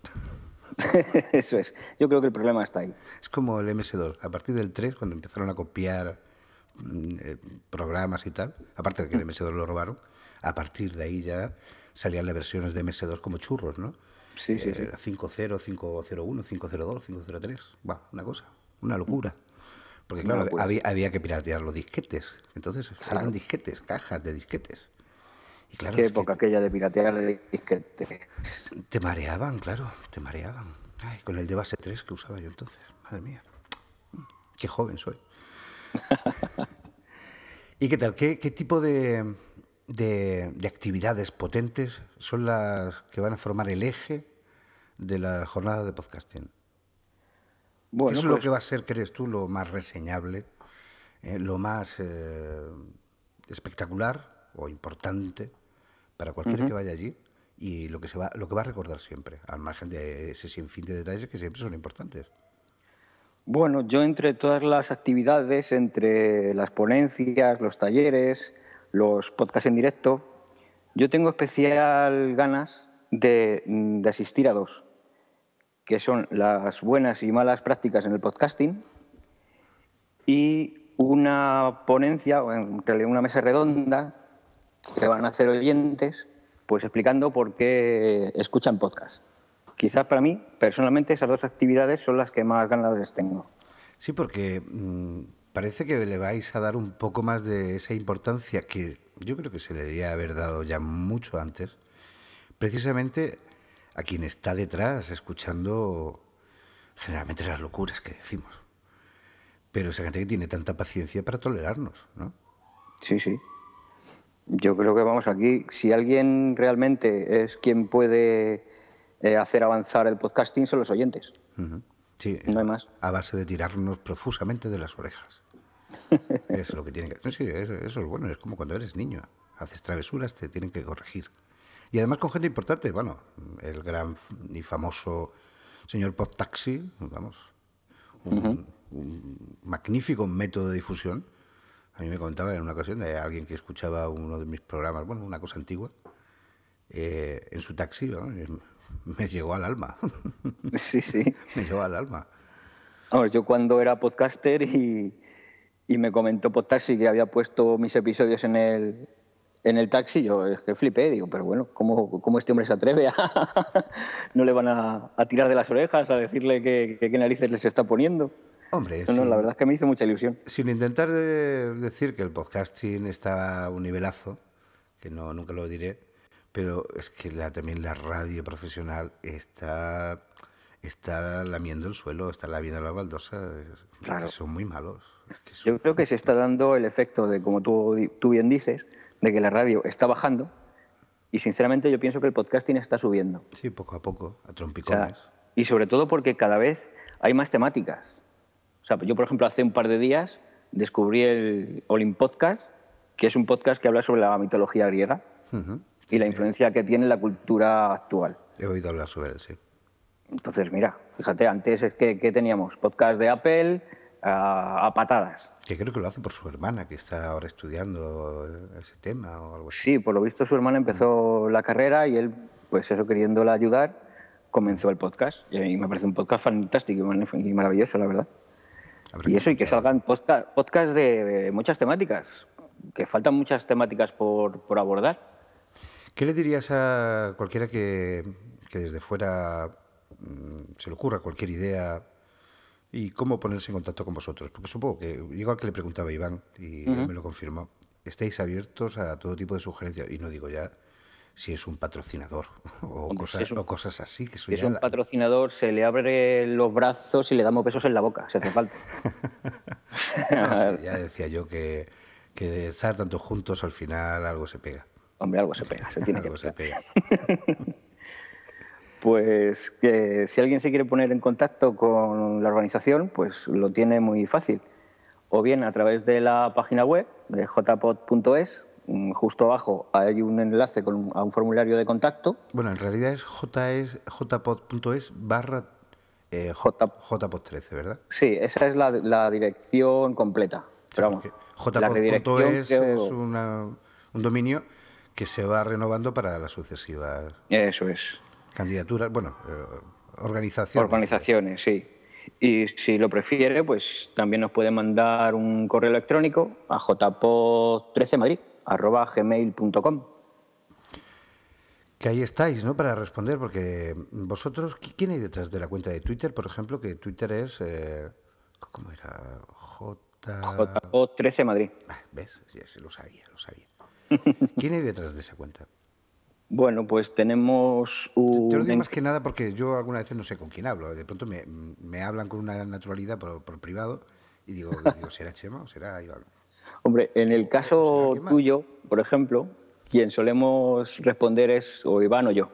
[SPEAKER 6] Eso es. Yo creo que el problema está ahí.
[SPEAKER 2] Es como el MS2. A partir del 3, cuando empezaron a copiar programas y tal, aparte de que el MS2 lo robaron, a partir de ahí ya salían las versiones de MS2 como churros, ¿no?
[SPEAKER 6] Sí.
[SPEAKER 2] 5.0, 5.01, 5.02, 5.03. Bueno, una cosa, una locura. Porque claro, había que piratear los disquetes. Entonces salían disquetes, cajas de disquetes. Y claro,
[SPEAKER 6] qué época aquella de piratear el disquete.
[SPEAKER 2] Te mareaban, claro, te mareaban. Ay, con el de base 3 que usaba yo entonces. Madre mía, qué joven soy. ¿Y qué tal? ¿Qué tipo de actividades potentes son las que van a formar el eje de la jornada de podcasting? Bueno, ¿qué es lo que va a ser, crees tú, lo más reseñable, lo más espectacular o importante para cualquiera que vaya allí y lo que va a recordar siempre, al margen de ese sinfín de detalles que siempre son importantes?
[SPEAKER 6] Bueno, yo entre todas las actividades, entre las ponencias, los talleres, los podcasts en directo, yo tengo especial ganas de asistir a dos, que son las buenas y malas prácticas en el podcasting y una ponencia, o en realidad una mesa redonda, que van a hacer oyentes, pues explicando por qué escuchan podcast. Quizás para mí, personalmente, esas dos actividades son las que más ganas les tengo.
[SPEAKER 2] Sí, porque parece que le vais a dar un poco más de esa importancia que yo creo que se le debería haber dado ya mucho antes, precisamente a quien está detrás escuchando generalmente las locuras que decimos. Pero esa gente que tiene tanta paciencia para tolerarnos, ¿no?
[SPEAKER 6] Sí, sí. Yo creo que vamos aquí, si alguien realmente es quien puede hacer avanzar el podcasting, son los oyentes.
[SPEAKER 2] Sí,
[SPEAKER 6] no hay más.
[SPEAKER 2] A base de tirarnos profusamente de las orejas. Es lo que tienen que... Sí, eso es bueno, es como cuando eres niño. Haces travesuras, te tienen que corregir. Y además con gente importante, bueno, el gran y famoso señor Podtaxi, vamos, un magnífico método de difusión. A mí me contaba en una ocasión de alguien que escuchaba uno de mis programas, bueno, una cosa antigua, en su taxi, ¿no? Me llegó al alma.
[SPEAKER 6] Sí, sí.
[SPEAKER 2] Me llegó al alma.
[SPEAKER 6] Vamos, yo cuando era podcaster y me comentó Podtaxi que había puesto mis episodios en el taxi, yo es que flipé, digo, pero bueno, ¿cómo este hombre se atreve no le van a tirar de las orejas, a decirle qué narices les está poniendo?
[SPEAKER 2] Hombre,
[SPEAKER 6] no, la verdad es que me hizo mucha ilusión.
[SPEAKER 2] Sin intentar decir que el podcasting está a un nivelazo, que nunca lo diré, pero es que también la radio profesional está lamiendo el suelo, está lamiendo las baldosas.
[SPEAKER 6] Claro.
[SPEAKER 2] Son muy malos.
[SPEAKER 6] Yo creo que se está dando el efecto de, como tú bien dices, de que la radio está bajando y sinceramente yo pienso que el podcasting está subiendo.
[SPEAKER 2] Sí, poco a poco, a trompicones.
[SPEAKER 6] O sea, y sobre todo porque cada vez hay más temáticas. O sea, yo, por ejemplo, hace un par de días descubrí el Olin Podcast, que es un podcast que habla sobre la mitología griega y la influencia que tiene en la cultura actual.
[SPEAKER 2] He oído hablar sobre él, sí.
[SPEAKER 6] Entonces, mira, fíjate, antes es que teníamos podcast de Apple a patadas.
[SPEAKER 2] Que creo que lo hace por su hermana, que está ahora estudiando ese tema o algo así.
[SPEAKER 6] Sí, por lo visto su hermana empezó la carrera y él, pues eso, queriéndola ayudar, comenzó el podcast. Y me parece un podcast fantástico y maravilloso, la verdad. Y eso, y que salgan podcasts de muchas temáticas, que faltan muchas temáticas por abordar.
[SPEAKER 2] ¿Qué le dirías a cualquiera que desde fuera se le ocurra cualquier idea y cómo ponerse en contacto con vosotros? Porque supongo que, igual que le preguntaba a Iván, y él me lo confirmó, estáis abiertos a todo tipo de sugerencias, y no digo ya si es un patrocinador o cosas así. Que
[SPEAKER 6] si es un patrocinador, se le abre los brazos y le damos besos en la boca, si hace falta.
[SPEAKER 2] No, ya decía yo que de estar tanto juntos al final algo se pega.
[SPEAKER 6] Hombre, algo se pega, se tiene que pegar. Pues que si alguien se quiere poner en contacto con la organización, pues lo tiene muy fácil. O bien a través de la página web de jpod.es, justo abajo hay un enlace a un formulario de contacto.
[SPEAKER 2] Bueno, en realidad es jpod.es / jpod13, ¿verdad?
[SPEAKER 6] Sí, esa es la dirección completa. Pero vamos,
[SPEAKER 2] jpod.es es un dominio que se va renovando para las sucesivas...
[SPEAKER 6] Eso es.
[SPEAKER 2] Candidaturas, bueno, organizaciones.
[SPEAKER 6] Organizaciones, sí. Y si lo prefiere, pues también nos puede mandar un correo electrónico a jpod13madrid@gmail.com.
[SPEAKER 2] Que ahí estáis, ¿no?, para responder, porque vosotros, ¿quién hay detrás de la cuenta de Twitter, por ejemplo? Que Twitter es, ¿cómo era?
[SPEAKER 6] jpod13 Madrid.
[SPEAKER 2] ¿Ves? Ya se lo sabía. ¿Quién hay detrás de esa cuenta?
[SPEAKER 6] Bueno, pues tenemos un...
[SPEAKER 2] Te lo digo más que nada porque yo alguna vez no sé con quién hablo. De pronto me hablan con una naturalidad por privado y digo, ¿será Chema o será Iván?
[SPEAKER 6] Hombre, en el caso tuyo, por ejemplo, quien solemos responder es o Iván o yo.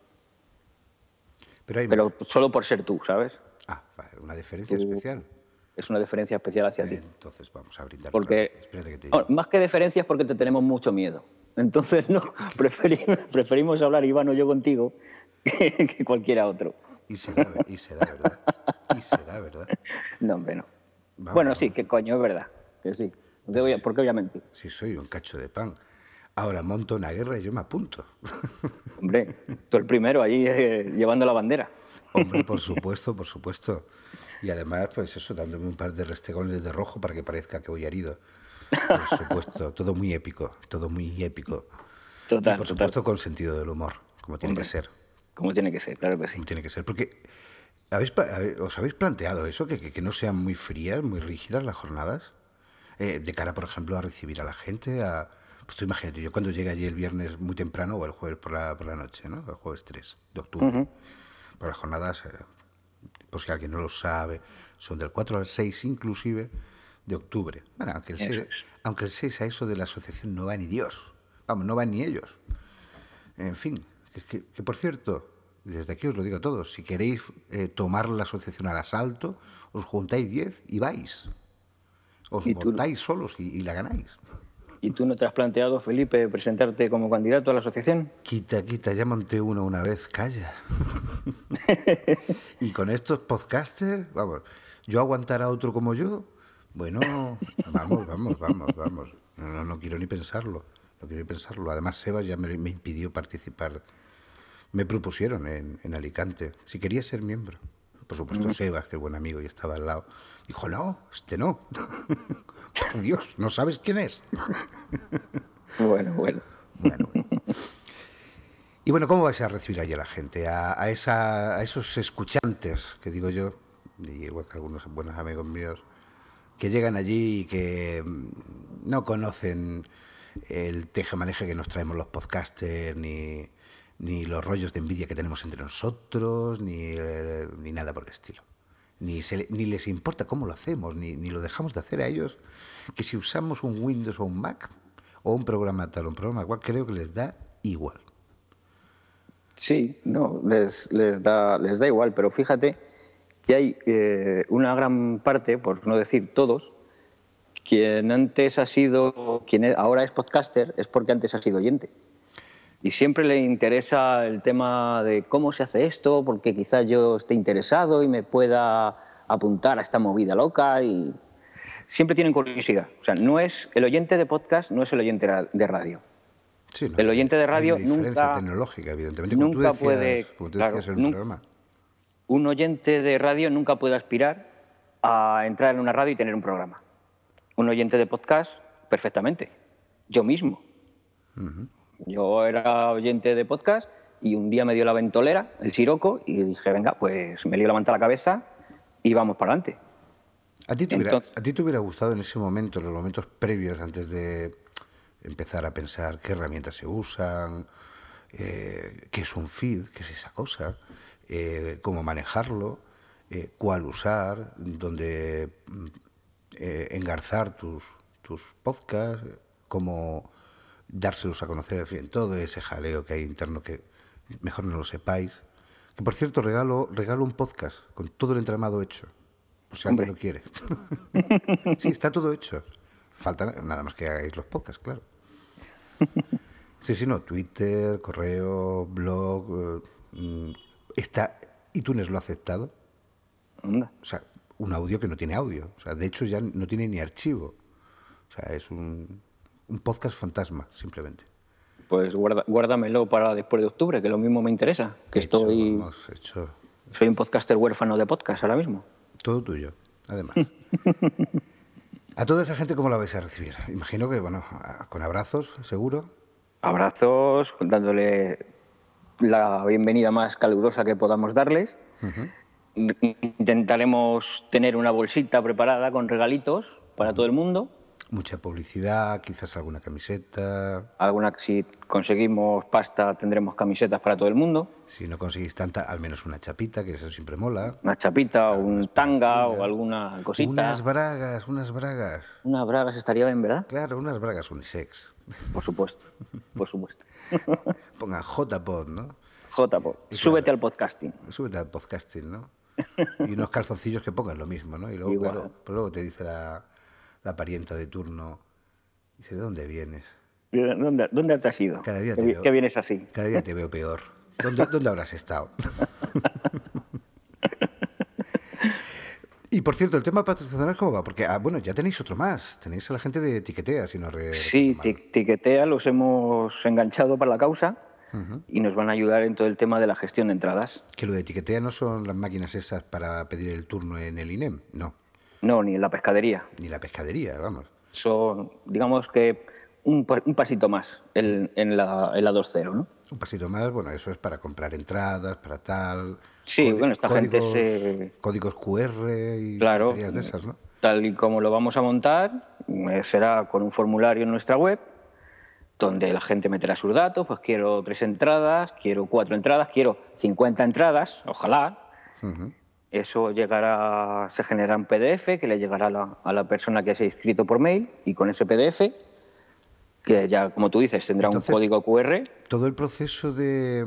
[SPEAKER 6] Pero solo por ser tú, ¿sabes?
[SPEAKER 2] Ah, vale, una deferencia especial.
[SPEAKER 6] Es una deferencia especial hacia ti.
[SPEAKER 2] Entonces vamos a brindar.
[SPEAKER 6] Porque, más que deferencia es porque te tenemos mucho miedo. Entonces no, preferimos hablar Iván o yo contigo que cualquiera otro.
[SPEAKER 2] Y será verdad.
[SPEAKER 6] No, hombre, no. Bueno, sí, que coño, es verdad. Que sí. Porque voy a mentir.
[SPEAKER 2] Sí, soy un cacho de pan. Ahora monto una guerra y yo me apunto.
[SPEAKER 6] Hombre, tú el primero ahí llevando la bandera.
[SPEAKER 2] Hombre, por supuesto. Y además, pues eso, dándome un par de restregones de rojo para que parezca que voy herido. Por supuesto, todo muy épico.
[SPEAKER 6] Total,
[SPEAKER 2] y por supuesto con sentido del humor, como tiene que ser.
[SPEAKER 6] Como tiene que ser, claro que sí.
[SPEAKER 2] Como tiene que ser, porque ¿os habéis planteado eso? Que no sean muy frías, muy rígidas las jornadas, de cara, por ejemplo, a recibir a la gente, pues tú imagínate, yo cuando llegue allí el viernes muy temprano o el jueves por la noche, ¿no? El jueves 3 de octubre. Pues las jornadas, por si alguien no lo sabe, son del 4 al 6 inclusive de octubre. Bueno, aunque el 6 a eso de la asociación no va ni Dios. Vamos, no van ni ellos. En fin, que por cierto, desde aquí os lo digo a todos, si queréis tomar la asociación al asalto, os juntáis 10 y vais. Os votáis solos y la ganáis.
[SPEAKER 6] ¿Y tú no te has planteado, Felipe, presentarte como candidato a la asociación?
[SPEAKER 2] Quita, ya monté uno una vez, calla. Y con estos podcasters, vamos, yo aguantar a otro como yo, bueno, vamos. No quiero ni pensarlo. Además, Sebas ya me impidió participar. Me propusieron en Alicante si quería ser miembro. Por supuesto, Sebas, que es buen amigo y estaba al lado, dijo, no, no. Por Dios, ¿no sabes quién es?
[SPEAKER 6] Bueno.
[SPEAKER 2] Y bueno, ¿cómo vais a recibir allí a la gente? A esos escuchantes, que digo yo, y igual que algunos buenos amigos míos, que llegan allí y que no conocen el teje-maneje que nos traemos los podcasters, ni los rollos de envidia que tenemos entre nosotros, ni nada por el estilo. Ni les importa cómo lo hacemos, ni lo dejamos de hacer a ellos, que si usamos un Windows o un Mac, o un programa tal o un programa cual, creo que les da igual.
[SPEAKER 6] Sí, no, les da igual, pero fíjate que hay una gran parte, por no decir todos, quien ahora es podcaster es porque antes ha sido oyente. Y siempre le interesa el tema de cómo se hace esto, porque quizás yo esté interesado y me pueda apuntar a esta movida loca, y siempre tienen curiosidad. O sea, el oyente de podcast no es el oyente de radio.
[SPEAKER 2] Sí, no,
[SPEAKER 6] el oyente de radio
[SPEAKER 2] diferencia tecnológica, evidentemente, como tú decías en un programa.
[SPEAKER 6] Un oyente de radio nunca puede aspirar a entrar en una radio y tener un programa. Un oyente de podcast, perfectamente. Yo mismo. Yo era oyente de podcast y un día me dio la ventolera, el siroco, y dije, venga, pues me lío la manta a la cabeza y vamos para adelante.
[SPEAKER 2] ¿A ti te hubiera gustado en ese momento, en los momentos previos, antes de empezar a pensar qué herramientas se usan, qué es un feed, qué es esa cosa, cómo manejarlo, cuál usar, dónde engarzar tus podcasts, cómo dárselos a conocer, en fin, todo ese jaleo que hay interno que mejor no lo sepáis? Que por cierto, regalo un podcast con todo el entramado hecho, por si alguien lo quiere. Sí, está todo hecho. Falta nada más que hagáis los podcasts, claro. Sí, no, Twitter, correo, blog, iTunes lo ha aceptado. O sea, un audio que no tiene audio. O sea, de hecho ya no tiene ni archivo. O sea, es un podcast fantasma, simplemente.
[SPEAKER 6] Pues guárdamelo para después de octubre, que lo mismo me interesa. Soy un podcaster huérfano de podcast ahora mismo.
[SPEAKER 2] Todo tuyo, además. ¿A toda esa gente cómo la vais a recibir? Imagino que, bueno, con abrazos, seguro.
[SPEAKER 6] Abrazos, dándole la bienvenida más calurosa que podamos darles. Intentaremos tener una bolsita preparada con regalitos para todo el mundo.
[SPEAKER 2] Mucha publicidad, quizás alguna camiseta.
[SPEAKER 6] Si conseguimos pasta, tendremos camisetas para todo el mundo.
[SPEAKER 2] Si no conseguís tanta, al menos una chapita, que eso siempre mola.
[SPEAKER 6] Una chapita, o un tanga, o alguna cosita.
[SPEAKER 2] Unas bragas.
[SPEAKER 6] Unas bragas estaría bien, ¿verdad?
[SPEAKER 2] Claro, unas bragas unisex.
[SPEAKER 6] Por supuesto.
[SPEAKER 2] Pongan JPod, ¿no?
[SPEAKER 6] JPod. Súbete al podcasting.
[SPEAKER 2] Súbete al podcasting, ¿no? Y unos calzoncillos que pongan lo mismo, ¿no? Y luego, claro, pero luego te dice la parienta de turno, dice, ¿de dónde vienes?
[SPEAKER 6] ¿Dónde te has ido?
[SPEAKER 2] Cada día te veo,
[SPEAKER 6] ¿Qué vienes así?
[SPEAKER 2] Cada día te veo peor. ¿Dónde habrás estado? Y por cierto, el tema patrocinador, ¿cómo va? Porque, bueno, ya tenéis otro más. Tenéis a la gente de Tiquetea, si no
[SPEAKER 6] Sí, Tiquetea los hemos enganchado para la causa y nos van a ayudar en todo el tema de la gestión de entradas.
[SPEAKER 2] Que lo de Tiquetea no son las máquinas esas para pedir el turno en el INEM, no.
[SPEAKER 6] No, ni en la pescadería.
[SPEAKER 2] Ni la pescadería, vamos.
[SPEAKER 6] Son, digamos que un pasito más en la 2.0, ¿no?
[SPEAKER 2] Un pasito más, bueno, eso es para comprar entradas, para tal...
[SPEAKER 6] Sí, bueno, esta gente
[SPEAKER 2] Códigos QR y
[SPEAKER 6] claro,
[SPEAKER 2] tonterías de esas, ¿no?
[SPEAKER 6] Tal y como lo vamos a montar, será con un formulario en nuestra web, donde la gente meterá sus datos, pues quiero 3 entradas, quiero 4 entradas, quiero 50 entradas, ojalá. Eso llegará, se generará un PDF que le llegará a la persona que se ha inscrito por mail, y con ese PDF, que ya, como tú dices, tendrá un código QR.
[SPEAKER 2] Todo el proceso de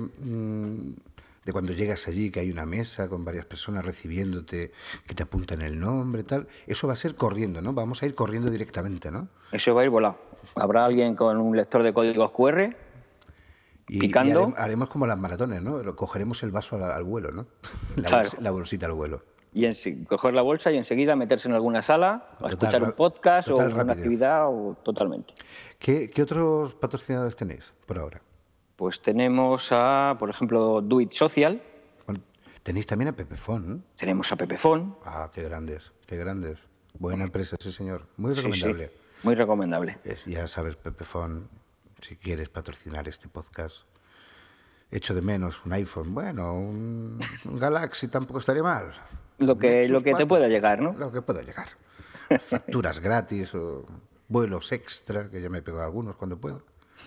[SPEAKER 2] cuando llegas allí, que hay una mesa con varias personas recibiéndote, que te apuntan el nombre, tal, eso va a ser corriendo, ¿no? Vamos a ir corriendo directamente, ¿no?
[SPEAKER 6] Eso va a ir volado. Habrá alguien con un lector de códigos QR picando.
[SPEAKER 2] Y haremos como las maratones, ¿no? Cogeremos el vaso al vuelo, ¿no? La bolsita al vuelo.
[SPEAKER 6] Y coger la bolsa y enseguida meterse en alguna sala, a escuchar un podcast o una actividad, o totalmente.
[SPEAKER 2] ¿Qué otros patrocinadores tenéis por ahora?
[SPEAKER 6] Pues tenemos por ejemplo, Do It Social.
[SPEAKER 2] Tenéis también a Pepefon, ¿no?
[SPEAKER 6] Tenemos a Pepefon.
[SPEAKER 2] Ah, qué grandes, qué grandes. Buena empresa, sí, señor. Muy recomendable.
[SPEAKER 6] Sí, muy recomendable.
[SPEAKER 2] Ya sabes, Pepefon, si quieres patrocinar este podcast, echo de menos un iPhone. Bueno, un Galaxy tampoco estaría mal.
[SPEAKER 6] Lo que te pueda llegar, ¿no?
[SPEAKER 2] Lo que pueda llegar. Facturas gratis o vuelos extra, que ya me pego algunos cuando puedo.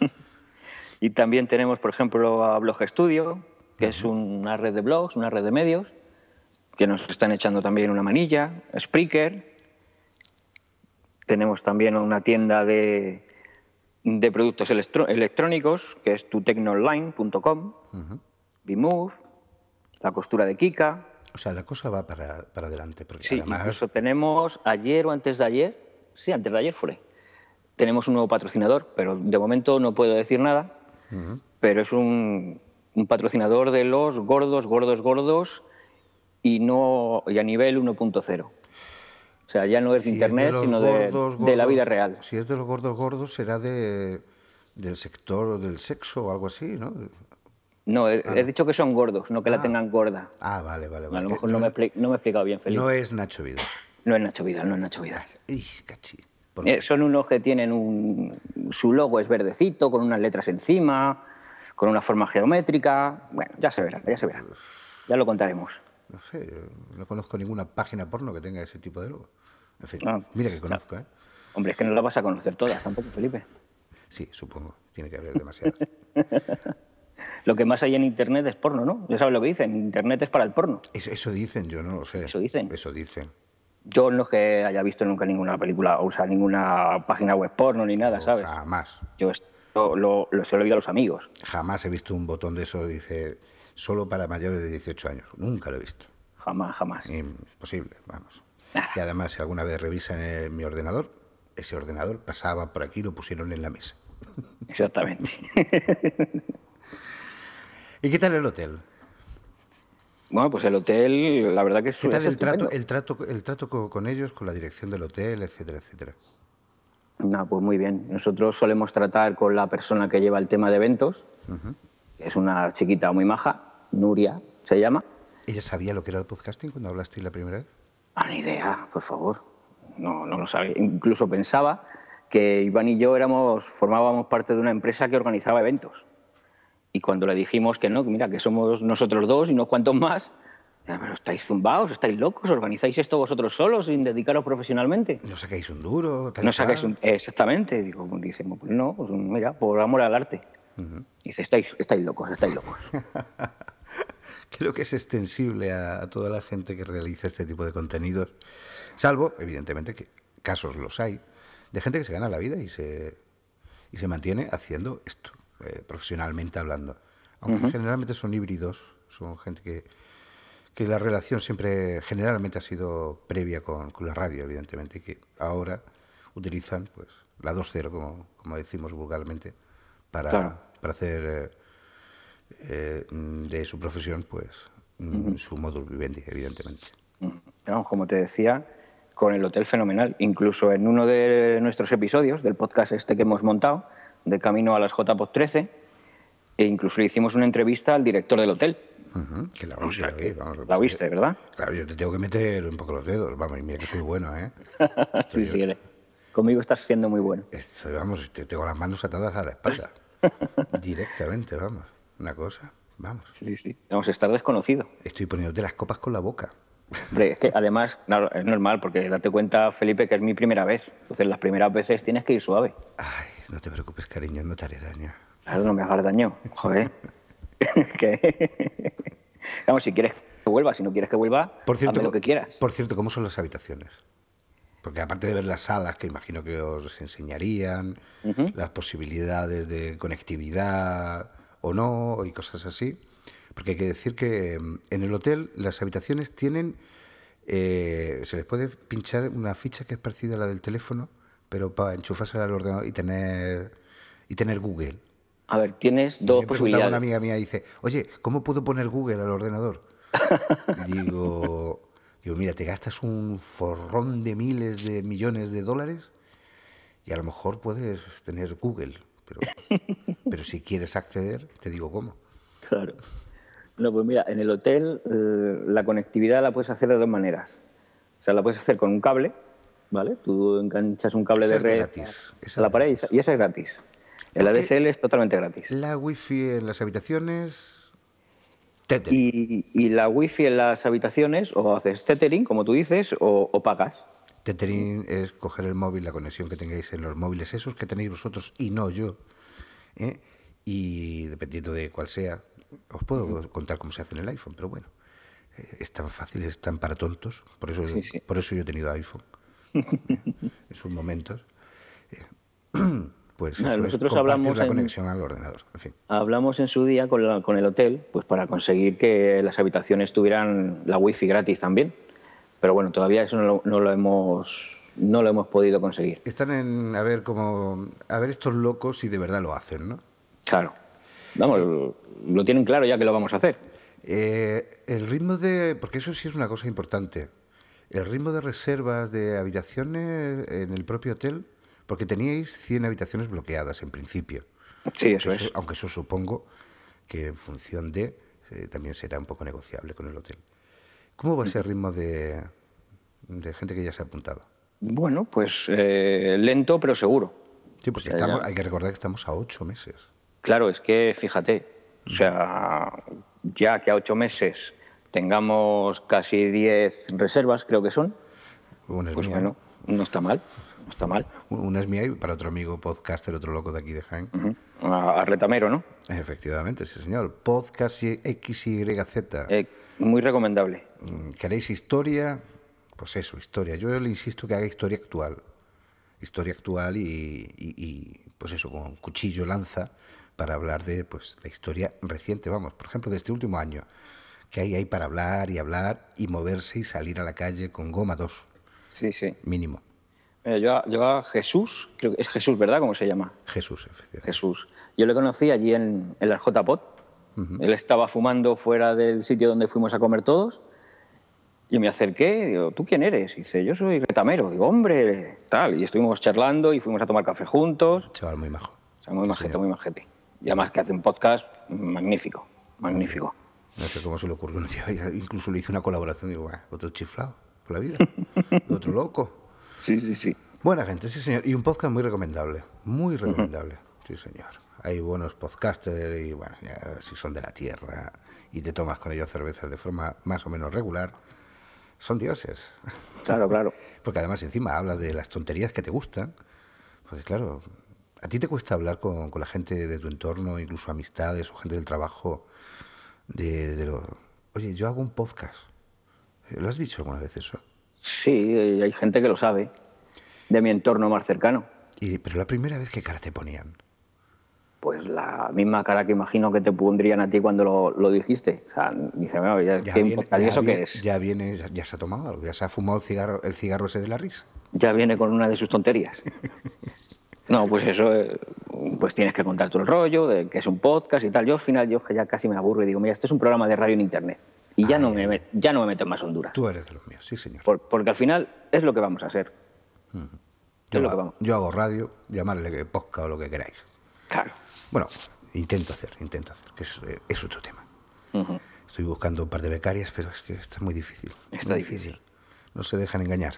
[SPEAKER 6] Y también tenemos, por ejemplo, a Blog Studio, que es una red de blogs, una red de medios, que nos están echando también una manilla. Spreaker. Tenemos también una tienda de productos electrónicos, que es tutecnoonline.com. Bmove, La Costura de Kika.
[SPEAKER 2] O sea, la cosa va para adelante. Porque
[SPEAKER 6] sí,
[SPEAKER 2] además...
[SPEAKER 6] incluso tenemos ayer o antes de ayer, antes de ayer tenemos un nuevo patrocinador, pero de momento no puedo decir nada, pero es un patrocinador de los gordos y a nivel 1.0. O sea, ya no es de Internet, sino de la vida real.
[SPEAKER 2] Si es de los gordos, será del sector del sexo o algo así, ¿no?
[SPEAKER 6] No, he dicho que son gordos, no que la tengan gorda.
[SPEAKER 2] Ah, vale.
[SPEAKER 6] A lo mejor no me he explicado bien, Felipe.
[SPEAKER 2] No es Nacho Vidal.
[SPEAKER 6] No es Nacho Vidal.
[SPEAKER 2] Cachi.
[SPEAKER 6] Son unos que tienen su logo es verdecito, con unas letras encima, con una forma geométrica. Bueno, ya se verá. Ya lo contaremos.
[SPEAKER 2] No sé, no conozco ninguna página porno que tenga ese tipo de logo. En fin, mira que conozco, ¿eh?
[SPEAKER 6] Hombre, es que no las vas a conocer todas tampoco, Felipe.
[SPEAKER 2] Sí, supongo. Tiene que haber demasiadas.
[SPEAKER 6] Lo que más hay en Internet es porno, ¿no? Ya sabes lo que dicen, Internet es para el porno.
[SPEAKER 2] Eso dicen, yo no lo sé.
[SPEAKER 6] Eso dicen.
[SPEAKER 2] Yo
[SPEAKER 6] no es que haya visto nunca ninguna película, o sea, ninguna página web porno ni nada, ¿sabes?
[SPEAKER 2] Jamás.
[SPEAKER 6] Yo esto se lo he oído a los amigos.
[SPEAKER 2] Jamás he visto un botón de eso, dice, solo para mayores de 18 años. Nunca lo he visto.
[SPEAKER 6] Jamás.
[SPEAKER 2] Imposible, vamos. Y además, si alguna vez revisan mi ordenador, ese ordenador pasaba por aquí y lo pusieron en la mesa.
[SPEAKER 6] Exactamente.
[SPEAKER 2] ¿Y qué tal el hotel?
[SPEAKER 6] Bueno, pues el hotel, la verdad que es...
[SPEAKER 2] ¿Qué tal el trato con ellos, con la dirección del hotel, etcétera?
[SPEAKER 6] No, pues muy bien. Nosotros solemos tratar con la persona que lleva el tema de eventos, que es una chiquita muy maja, Nuria se llama.
[SPEAKER 2] ¿Ella sabía lo que era el podcasting cuando hablasteis la primera vez?
[SPEAKER 6] Ni idea, por favor. No lo sabía. Incluso pensaba que Iván y yo formábamos parte de una empresa que organizaba eventos. Y cuando le dijimos que no, que mira, que somos nosotros dos y unos cuantos más, pero estáis zumbados, estáis locos, organizáis esto vosotros solos sin dedicaros profesionalmente.
[SPEAKER 2] ¿No sacáis un duro?
[SPEAKER 6] Exactamente. Decimos, pues no, pues mira, por amor al arte. Dice, estáis locos.
[SPEAKER 2] Creo que es extensible a toda la gente que realiza este tipo de contenidos, salvo, evidentemente, que casos los hay, de gente que se gana la vida y se mantiene haciendo esto. Profesionalmente hablando, aunque generalmente son híbridos, son gente que la relación siempre generalmente ha sido previa con la radio, evidentemente, y que ahora utilizan pues la 2.0, como decimos vulgarmente, para hacer de su profesión pues su modus vivendi, evidentemente.
[SPEAKER 6] Como te decía, con el hotel fenomenal. Incluso en uno de nuestros episodios del podcast que hemos montado, de camino a las JPod 13, e incluso le hicimos una entrevista al director del hotel.
[SPEAKER 2] Que la oí,
[SPEAKER 6] la oíste, ¿verdad?
[SPEAKER 2] Claro, yo te tengo que meter un poco los dedos, vamos, y mira que soy bueno, ¿eh?
[SPEAKER 6] Sí, conmigo estás siendo muy bueno.
[SPEAKER 2] Vamos, tengo las manos atadas a la espalda. Directamente, vamos. Una cosa, vamos.
[SPEAKER 6] Sí. Vamos a estar desconocido.
[SPEAKER 2] Estoy poniéndote las copas con la boca.
[SPEAKER 6] Hombre, es que además, claro, es normal, porque date cuenta, Felipe, que es mi primera vez. Entonces, las primeras veces tienes que ir suave.
[SPEAKER 2] Ay, no te preocupes, cariño, no te haré daño.
[SPEAKER 6] Claro, no me hagas daño, joder. Vamos, si quieres que vuelva, si no quieres que vuelva, hazme lo que quieras.
[SPEAKER 2] Por cierto, ¿cómo son las habitaciones? Porque aparte de ver las salas, que imagino que os enseñarían, las posibilidades de conectividad o no, y cosas así. Porque hay que decir que en el hotel las habitaciones tienen... se les puede pinchar una ficha que es parecida a la del teléfono, pero para enchufarse al ordenador y tener Google.
[SPEAKER 6] A ver, tienes dos posibilidades.
[SPEAKER 2] Una amiga mía dice, oye, ¿cómo puedo poner Google al ordenador? Digo, mira, te gastas un forrón de miles de millones de dólares y a lo mejor puedes tener Google, pero si quieres acceder, te digo cómo.
[SPEAKER 6] Claro. No, pues mira, en el hotel la conectividad la puedes hacer de dos maneras. O sea, la puedes hacer con un cable, ¿vale? Tú enganchas un cable de red a la pared y esa es gratis. En la DSL es totalmente gratis.
[SPEAKER 2] La wifi en las habitaciones... Tethering.
[SPEAKER 6] Y la wifi en las habitaciones o haces tethering, como tú dices, o pagas.
[SPEAKER 2] Tethering es coger el móvil, la conexión que tengáis en los móviles, esos que tenéis vosotros y no yo. Y dependiendo de cuál sea, os puedo contar cómo se hace en el iPhone, pero bueno, es tan fácil, es tan para tontos, por eso yo he tenido iPhone en sus momentos. Pues eso
[SPEAKER 6] nosotros
[SPEAKER 2] es
[SPEAKER 6] hablamos
[SPEAKER 2] la conexión al ordenador. En fin.
[SPEAKER 6] Hablamos en su día con el hotel, pues para conseguir que las habitaciones tuvieran la wifi gratis también, pero bueno, todavía eso no lo hemos podido conseguir.
[SPEAKER 2] Están a ver estos locos si de verdad lo hacen, ¿no?
[SPEAKER 6] Claro. Vamos, lo tienen claro ya que lo vamos a hacer.
[SPEAKER 2] El ritmo porque eso sí es una cosa importante, el ritmo de reservas de habitaciones en el propio hotel, porque teníais 100 habitaciones bloqueadas en principio.
[SPEAKER 6] Sí, eso es.
[SPEAKER 2] Aunque eso supongo que en función de también será un poco negociable con el hotel. ¿Cómo va ese ritmo de gente que ya se ha apuntado?
[SPEAKER 6] Bueno, pues lento pero seguro.
[SPEAKER 2] Sí, porque hay que recordar que estamos a 8 meses.
[SPEAKER 6] Claro, es que fíjate, o sea, ya que a 8 meses tengamos casi 10 reservas, creo que son,
[SPEAKER 2] pues
[SPEAKER 6] bueno, no está mal. No está mal.
[SPEAKER 2] Una es mía y para otro amigo podcaster, otro loco de aquí de Jaén.
[SPEAKER 6] A Retamero, ¿no?
[SPEAKER 2] Efectivamente, sí señor. Podcast XYZ.
[SPEAKER 6] Muy recomendable.
[SPEAKER 2] ¿Queréis historia? Pues eso, historia. Yo le insisto que haga historia actual. Historia actual y pues eso, con cuchillo lanza para hablar de pues la historia reciente, vamos, por ejemplo, de este último año. Que hay para hablar y moverse y salir a la calle con goma 2.
[SPEAKER 6] Sí, sí.
[SPEAKER 2] Mínimo.
[SPEAKER 6] Yo a Jesús, creo que es Jesús, ¿verdad? ¿Cómo se llama?
[SPEAKER 2] Jesús, efectivamente.
[SPEAKER 6] Jesús. Yo le conocí allí en la JPod. Él estaba fumando fuera del sitio donde fuimos a comer todos. Y me acerqué y digo, ¿tú quién eres? Y dice, yo soy Retamero. Digo, hombre, tal. Y estuvimos charlando y fuimos a tomar café juntos.
[SPEAKER 2] Chaval muy majo.
[SPEAKER 6] O sea, muy majete, muy majete. Y además que hace un podcast magnífico, magnífico.
[SPEAKER 2] No sé cómo se le ocurrió. Incluso le hice una colaboración. Digo, otro chiflado por la vida. Otro loco.
[SPEAKER 6] Sí.
[SPEAKER 2] Buena gente, sí señor. Y un podcast muy recomendable. Muy recomendable. Sí señor. Hay buenos podcasters y bueno, ya, si son de la tierra y te tomas con ellos cervezas de forma más o menos regular, son dioses.
[SPEAKER 6] Claro.
[SPEAKER 2] Porque además encima hablas de las tonterías que te gustan. Porque claro, a ti te cuesta hablar con la gente de tu entorno, incluso amistades o gente del trabajo, oye, yo hago un podcast. ¿Lo has dicho alguna vez eso?
[SPEAKER 6] Sí, hay gente que lo sabe, de mi entorno más cercano.
[SPEAKER 2] Pero la primera vez, ¿qué cara te ponían?
[SPEAKER 6] Pues la misma cara que imagino que te pondrían a ti cuando lo dijiste. O sea, dice, bueno, ¿y eso qué es?
[SPEAKER 2] Ya se ha tomado algo, ya se ha fumado el cigarro ese de la risa.
[SPEAKER 6] Ya viene con una de sus tonterías. No, pues eso, pues tienes que contar todo el rollo, de que es un podcast y tal. Yo al final, que ya casi me aburro y digo, mira, este es un programa de radio en internet. Y ya no me meto en más Honduras.
[SPEAKER 2] Tú eres de los míos, sí señor.
[SPEAKER 6] Porque al final es lo que vamos a hacer.
[SPEAKER 2] Yo hago radio, llamarle podcast o lo que queráis.
[SPEAKER 6] Claro.
[SPEAKER 2] Bueno, intento hacer, que es otro tema. Estoy buscando un par de becarias, pero es que está muy difícil.
[SPEAKER 6] Está difícil.
[SPEAKER 2] No se dejan engañar.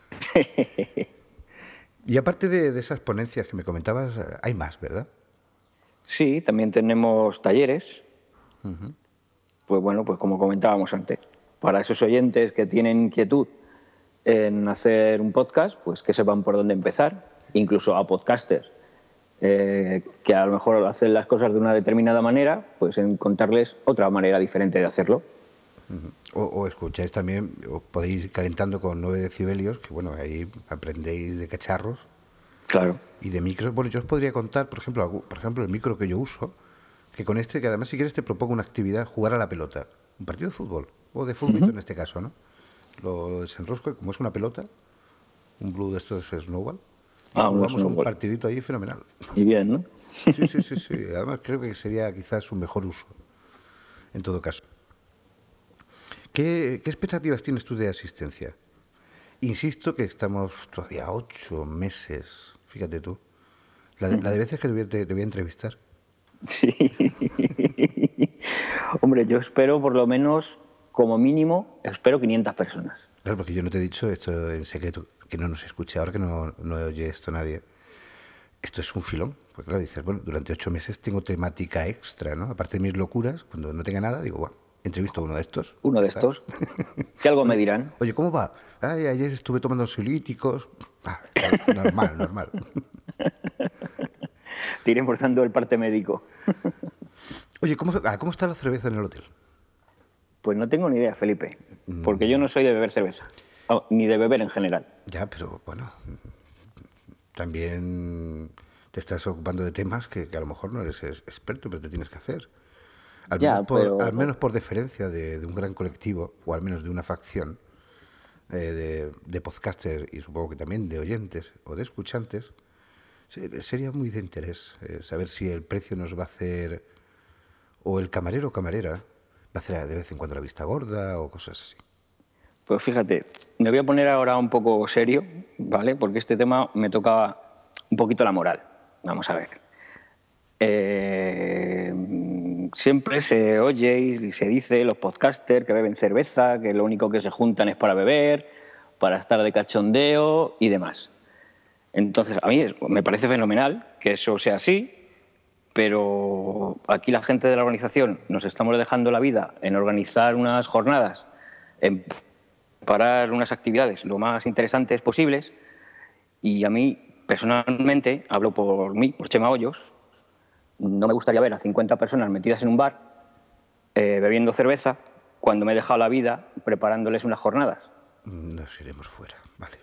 [SPEAKER 2] Y aparte de esas ponencias que me comentabas, hay más, ¿verdad?
[SPEAKER 6] Sí, también tenemos talleres. Pues bueno, pues como comentábamos antes, para esos oyentes que tienen inquietud en hacer un podcast, pues que sepan por dónde empezar, incluso a podcasters que a lo mejor hacen las cosas de una determinada manera, pues en contarles otra manera diferente de hacerlo.
[SPEAKER 2] O escucháis también, os podéis ir calentando con 9 decibelios, que bueno, ahí aprendéis de cacharros.
[SPEAKER 6] Claro.
[SPEAKER 2] Y de micros. Bueno, yo os podría contar, por ejemplo, el micro que yo uso, que con que además si quieres te propongo una actividad, jugar a la pelota. Un partido de fútbol, o de fútbol en este caso, ¿no? Lo desenrosco y como es una pelota, un blue de estos snowball, vamos a un partidito ahí fenomenal.
[SPEAKER 6] Y bien, ¿no?
[SPEAKER 2] Sí. Además creo que sería quizás un mejor uso, en todo caso. ¿Qué expectativas tienes tú de asistencia? Insisto que estamos todavía 8 meses, fíjate tú, la de veces que te voy a entrevistar.
[SPEAKER 6] Sí. Hombre, yo espero por lo menos, como mínimo, espero 500 personas.
[SPEAKER 2] Claro, porque yo no te he dicho esto en secreto, que no nos escuche ahora, que no oye esto nadie. Esto es un filón, porque claro, dices, bueno, durante 8 meses tengo temática extra, ¿no? Aparte de mis locuras, cuando no tenga nada, digo, bueno, entrevisto a uno de estos.
[SPEAKER 6] Uno de estos. Que algo me dirán.
[SPEAKER 2] Oye, ¿cómo va? Ay, ayer estuve tomando ansiolíticos. Normal.
[SPEAKER 6] Te iré forzando el parte médico.
[SPEAKER 2] Oye, ¿cómo está la cerveza en el hotel?
[SPEAKER 6] Pues no tengo ni idea, Felipe. Porque yo no soy de beber cerveza. Ni de beber en general.
[SPEAKER 2] Ya, pero bueno, también te estás ocupando de temas que a lo mejor no eres experto, pero te tienes que hacer. Al menos por deferencia de un gran colectivo, o al menos de una facción de podcasters y supongo que también de oyentes o de escuchantes, sería muy de interés saber si el precio nos va a hacer, o el camarero o camarera va a hacer de vez en cuando la vista gorda o cosas así.
[SPEAKER 6] Pues fíjate, me voy a poner ahora un poco serio, ¿vale? Porque este tema me toca un poquito la moral. Vamos a ver. Siempre se oye y se dice los podcasters que beben cerveza, que lo único que se juntan es para beber, para estar de cachondeo y demás. Entonces, a mí me parece fenomenal que eso sea así, pero aquí la gente de la organización nos estamos dejando la vida en organizar unas jornadas, en preparar unas actividades lo más interesantes posibles, y a mí, personalmente, hablo por mí, por Chema Hoyos, no me gustaría ver a 50 personas metidas en un bar bebiendo cerveza cuando me he dejado la vida preparándoles unas jornadas.
[SPEAKER 2] Nos iremos fuera, vale.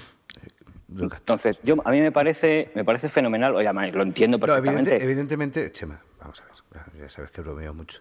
[SPEAKER 6] Entonces, a mí me parece fenomenal. Oye, lo entiendo perfectamente.
[SPEAKER 2] No, evidentemente, Chema, vamos a ver, ya sabes que bromeo mucho.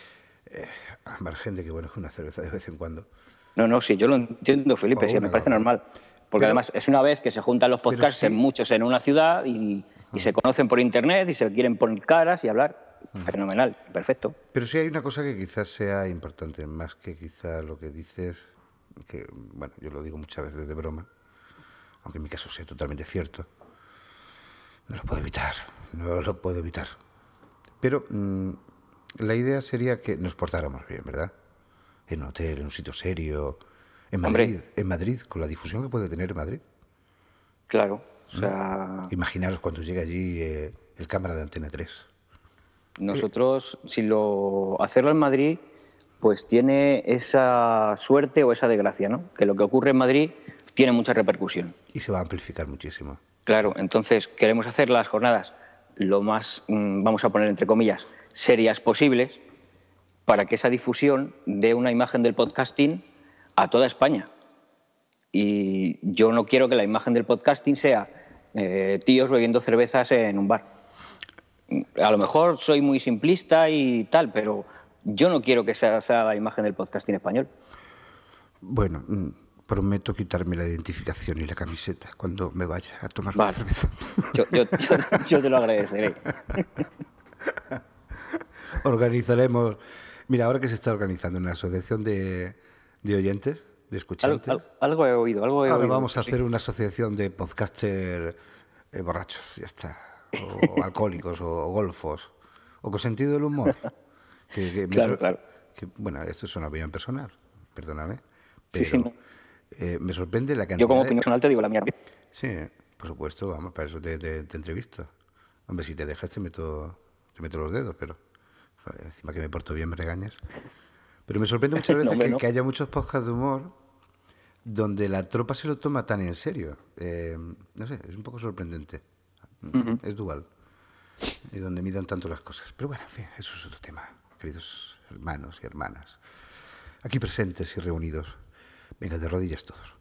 [SPEAKER 2] Al margen de que, bueno, una cerveza de vez en cuando.
[SPEAKER 6] No, sí, yo lo entiendo, Felipe, sí, me parece normal. Porque además es una vez que se juntan los podcasts muchos en una ciudad y se conocen por internet y se quieren poner caras y hablar. Fenomenal, perfecto.
[SPEAKER 2] Pero sí hay una cosa que quizás sea importante, más que quizá lo que dices, que, bueno, yo lo digo muchas veces de broma, aunque en mi caso sea totalmente cierto. No lo puedo evitar. Pero la idea sería que nos portáramos bien, ¿verdad? En un hotel, en un sitio serio, en Madrid, con la difusión que puede tener en Madrid.
[SPEAKER 6] Claro, o sea...
[SPEAKER 2] Imaginaros cuando llegue allí el cámara de Antena 3.
[SPEAKER 6] Nosotros, hacerlo en Madrid, pues tiene esa suerte o esa desgracia, ¿no? Que lo que ocurre en Madrid tiene mucha repercusión.
[SPEAKER 2] Y se va a amplificar muchísimo.
[SPEAKER 6] Claro, entonces queremos hacer las jornadas lo más, vamos a poner entre comillas, serias posibles, para que esa difusión dé una imagen del podcasting a toda España. Y yo no quiero que la imagen del podcasting sea tíos bebiendo cervezas en un bar. A lo mejor soy muy simplista y tal, pero yo no quiero que sea la imagen del podcasting español.
[SPEAKER 2] Bueno, prometo quitarme la identificación y la camiseta cuando me vaya a tomar la cerveza.
[SPEAKER 6] Yo te lo agradeceré.
[SPEAKER 2] Organizaremos... Mira, ahora que se está organizando una asociación de oyentes, de escuchantes...
[SPEAKER 6] Algo he oído.
[SPEAKER 2] Ahora vamos a hacer una asociación de podcasters borrachos, ya está. O alcohólicos, o golfos, o con sentido del humor.
[SPEAKER 6] Claro.
[SPEAKER 2] Bueno, esto es una opinión personal, perdóname.
[SPEAKER 6] Pero
[SPEAKER 2] sí, no. Me sorprende la cantidad...
[SPEAKER 6] Yo como opinión personal te digo la mía.
[SPEAKER 2] Sí, por supuesto, vamos, para eso te entrevisto. Hombre, si te dejas te meto los dedos, pero Joder, encima que me porto bien me regañas. Pero me sorprende muchas veces que haya muchos podcasts de humor donde la tropa se lo toma tan en serio. No sé, es un poco sorprendente. Es dual. Y donde midan tanto las cosas. Pero bueno, en fin, eso es otro tema, queridos hermanos y hermanas. Aquí presentes y reunidos. Venga, de rodillas todos.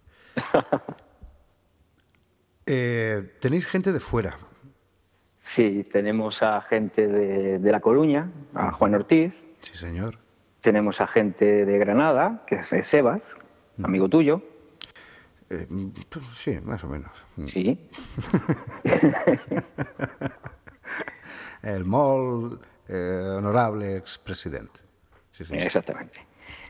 [SPEAKER 2] Tenéis gente de fuera.
[SPEAKER 6] Sí, tenemos a gente de La Coruña, a Juan Ortiz.
[SPEAKER 2] Sí, señor.
[SPEAKER 6] Tenemos a gente de Granada, que es Sebas, amigo tuyo.
[SPEAKER 2] Sí, más o menos.
[SPEAKER 6] Sí.
[SPEAKER 2] El MOL, honorable expresidente. Sí, señor.
[SPEAKER 6] Exactamente.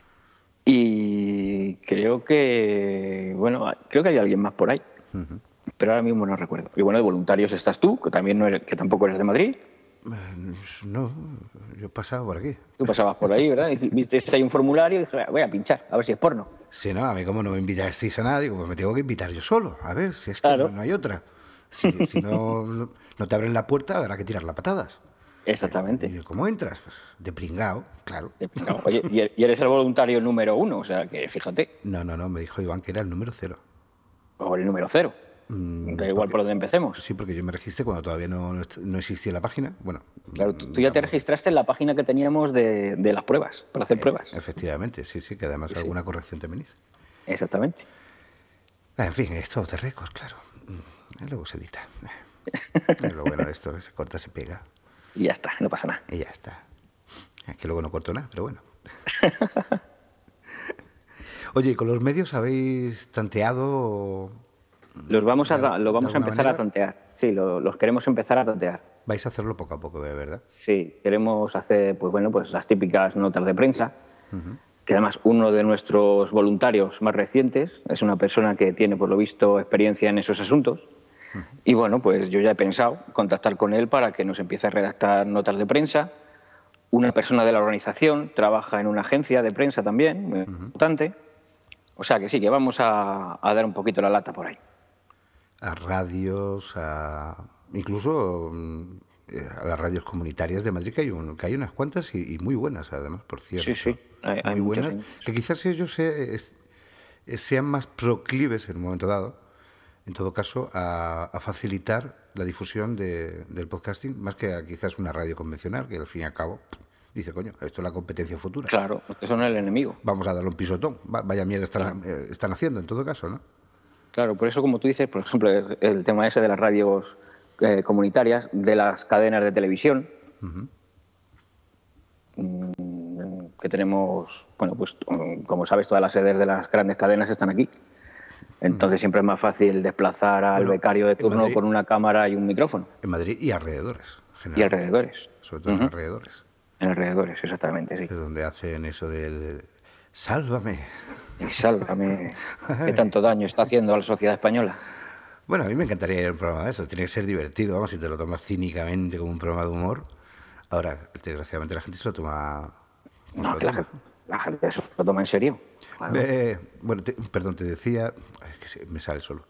[SPEAKER 6] Y creo que hay alguien más por ahí. Pero ahora mismo no recuerdo. Y bueno, de voluntarios estás tú, que también que tampoco eres de Madrid.
[SPEAKER 2] No, yo pasaba por aquí.
[SPEAKER 6] Tú pasabas por ahí, ¿verdad? Y viste ahí un formulario y dije, voy a pinchar, a ver si es porno.
[SPEAKER 2] Sí, no, a mí como no me invitasteis a nadie, pues me tengo que invitar yo solo. A ver, si es que
[SPEAKER 6] claro.
[SPEAKER 2] no hay otra. Si no te abren la puerta, habrá que tirar las patadas.
[SPEAKER 6] Exactamente.
[SPEAKER 2] ¿Y cómo entras? Pues de pringao, claro.
[SPEAKER 6] De pringao. Oye, y eres el voluntario número 1, o sea que fíjate.
[SPEAKER 2] No, me dijo Iván que era el número 0.
[SPEAKER 6] O el número 0. Da igual por donde empecemos.
[SPEAKER 2] Sí, porque yo me registré cuando todavía no existía la página. Bueno,
[SPEAKER 6] claro, tú ya te registraste en la página que teníamos de las pruebas, para hacer pruebas.
[SPEAKER 2] Efectivamente, sí, que además alguna corrección también hice.
[SPEAKER 6] Exactamente.
[SPEAKER 2] En fin, esto de récords, claro. Luego se edita. Es lo bueno de esto, que se corta, se pega.
[SPEAKER 6] Y ya está, no pasa nada.
[SPEAKER 2] Y ya está. Es que luego no corto nada, pero bueno. Oye, ¿y con los medios habéis tanteado?
[SPEAKER 6] Lo vamos a empezar a tantear. Sí, los queremos empezar a tantear.
[SPEAKER 2] Vais a hacerlo poco a poco, ¿verdad?
[SPEAKER 6] Sí, queremos hacer pues las típicas notas de prensa, que además uno de nuestros voluntarios más recientes es una persona que tiene, por lo visto, experiencia en esos asuntos. Y bueno, pues yo ya he pensado contactar con él para que nos empiece a redactar notas de prensa. Una persona de la organización trabaja en una agencia de prensa también, muy importante. O sea que sí, que vamos a dar un poquito la lata por ahí.
[SPEAKER 2] A radios, incluso a las radios comunitarias de Madrid, que hay unas cuantas y muy buenas, además, por cierto.
[SPEAKER 6] Sí, hay
[SPEAKER 2] muy
[SPEAKER 6] buenas.
[SPEAKER 2] Muchas. Que quizás ellos sean más proclives en un momento dado, en todo caso, a facilitar la difusión del podcasting, más que quizás una radio convencional, que al fin y al cabo dice, coño, esto es la competencia futura.
[SPEAKER 6] Claro, estos son el enemigo.
[SPEAKER 2] Vamos a darle un pisotón. Vaya mierda están haciendo, en todo caso, ¿no?
[SPEAKER 6] Claro, por eso, como tú dices, por ejemplo, el tema ese de las radios comunitarias, de las cadenas de televisión, que tenemos, bueno, pues como sabes, todas las sedes de las grandes cadenas están aquí. Entonces siempre es más fácil desplazar al becario de turno con una cámara y un micrófono.
[SPEAKER 2] En Madrid y alrededores.
[SPEAKER 6] Y alrededores.
[SPEAKER 2] Sobre todo en alrededores.
[SPEAKER 6] En alrededores, exactamente, sí.
[SPEAKER 2] Es donde hacen eso del sálvame.
[SPEAKER 6] Sálvame. ¿Qué tanto daño está haciendo a la sociedad española?
[SPEAKER 2] Bueno, a mí me encantaría ir a un programa de eso. Tiene que ser divertido, vamos, si te lo tomas cínicamente como un programa de humor. Ahora, desgraciadamente, la gente se lo toma...
[SPEAKER 6] No, que la gente se lo toma en serio.
[SPEAKER 2] Claro. Bueno, perdón, te decía... Es que me sale solo.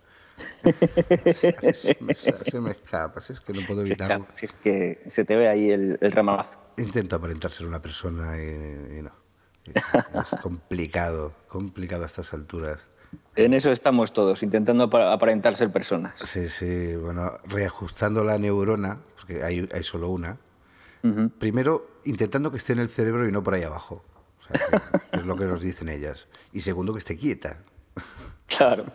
[SPEAKER 2] Se me escapa, si es que no puedo evitarlo.
[SPEAKER 6] Si es que se te ve ahí el ramalazo.
[SPEAKER 2] Intento aparentar ser una persona y no. Es complicado a estas alturas.
[SPEAKER 6] En eso estamos todos, intentando aparentar ser personas.
[SPEAKER 2] Sí, bueno, reajustando la neurona, porque hay solo una. Primero, intentando que esté en el cerebro y no por ahí abajo. O sea, que es lo que nos dicen ellas. Y segundo, que esté quieta.
[SPEAKER 6] Claro.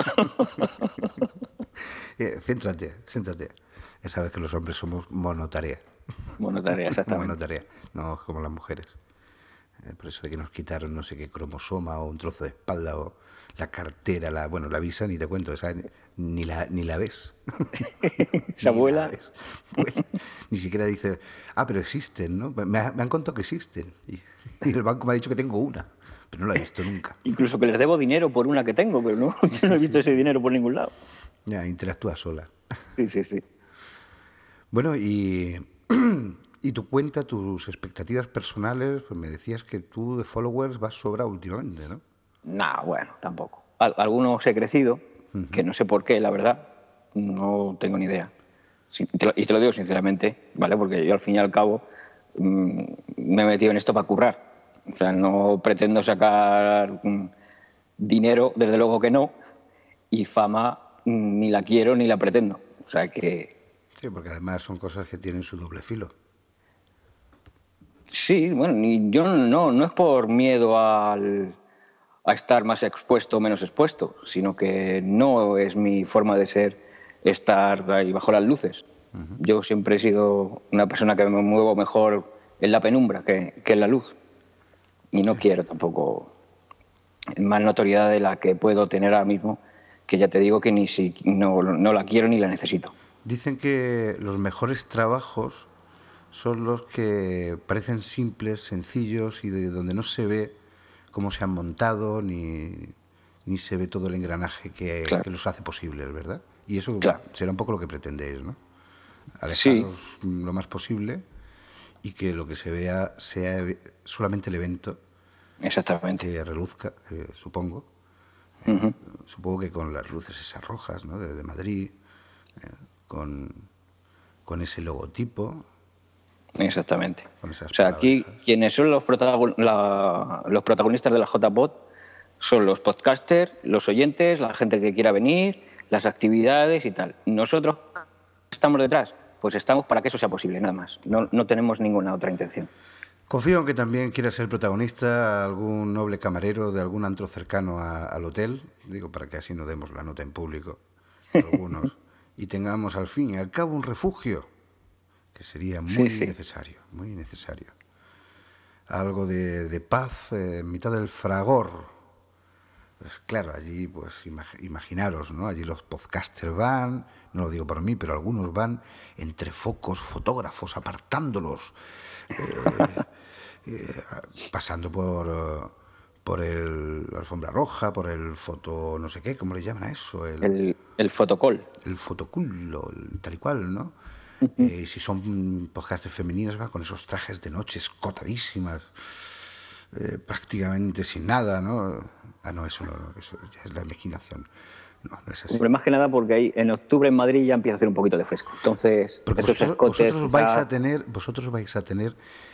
[SPEAKER 2] Céntrate. Ya sabes que los hombres somos monotarea.
[SPEAKER 6] Monotarea, exactamente.
[SPEAKER 2] Monotarea, no como las mujeres. Por eso de que nos quitaron no sé qué cromosoma o un trozo de espalda o la cartera, la visa ni te cuento, esa ni la ves.
[SPEAKER 6] Esa abuela.
[SPEAKER 2] Ni siquiera dices, pero existen, ¿no? Me han contado que existen. Y el banco me ha dicho que tengo una, pero no la he visto nunca.
[SPEAKER 6] Incluso que les debo dinero por una que tengo, pero no, yo no he visto ese dinero por ningún lado.
[SPEAKER 2] Ya, interactúa sola.
[SPEAKER 6] Sí.
[SPEAKER 2] Bueno, y tu cuenta, tus expectativas personales, pues me decías que tú de followers vas sobrado últimamente, ¿no?
[SPEAKER 6] No, bueno, tampoco. Algunos he crecido, que no sé por qué, la verdad, no tengo ni idea. Y te lo digo sinceramente, ¿vale? Porque yo al fin y al cabo me he metido en esto para currar. O sea, no pretendo sacar dinero, desde luego que no, y fama ni la quiero ni la pretendo. O sea que...
[SPEAKER 2] Sí, porque además son cosas que tienen su doble filo.
[SPEAKER 6] Sí, bueno, yo no es por miedo a estar más expuesto o menos expuesto, sino que no es mi forma de ser estar ahí bajo las luces. Yo siempre he sido una persona que me muevo mejor en la penumbra que en la luz. Y no quiero tampoco más notoriedad de la que puedo tener ahora mismo, que ya te digo que no la quiero ni la necesito.
[SPEAKER 2] Dicen que los mejores trabajos son los que parecen simples, sencillos y de donde no se ve cómo se han montado ni se ve todo el engranaje que los hace posibles, ¿verdad? Y eso será un poco lo que pretendéis, ¿no? Alejaros lo más posible y que lo que se vea sea solamente el evento.
[SPEAKER 6] Exactamente.
[SPEAKER 2] Que reluzca, supongo. Supongo que con las luces esas rojas, ¿no? de Madrid, con ese logotipo.
[SPEAKER 6] Exactamente. O sea, aquí quienes son los protagonistas de la JPod son los podcasters, los oyentes, la gente que quiera venir, las actividades y tal. Nosotros estamos detrás, pues estamos para que eso sea posible, nada más. No tenemos ninguna otra intención.
[SPEAKER 2] Confío en que también quiera ser protagonista algún noble camarero de algún antro cercano al hotel, digo, para que así no demos la nota en público, algunos, y tengamos al fin y al cabo un refugio, que sería muy necesario, muy necesario. Algo de paz en mitad del fragor. Pues claro, allí, pues imaginaros, ¿no? Allí los podcasters van, no lo digo por mí, pero algunos van entre focos, fotógrafos, apartándolos, pasando por la alfombra roja, por el foto, no sé qué, ¿cómo le llaman a eso?
[SPEAKER 6] El fotocall.
[SPEAKER 2] El fotocall, tal y cual, ¿no? Si son podcasters femeninas, van con esos trajes de noche escotadísimas, prácticamente sin nada, ¿no? No, eso ya es la imaginación. No es así.
[SPEAKER 6] Hombre, más que nada porque ahí en octubre en Madrid ya empieza a hacer un poquito de fresco. Entonces, esos escotes...
[SPEAKER 2] Vosotros vais a tener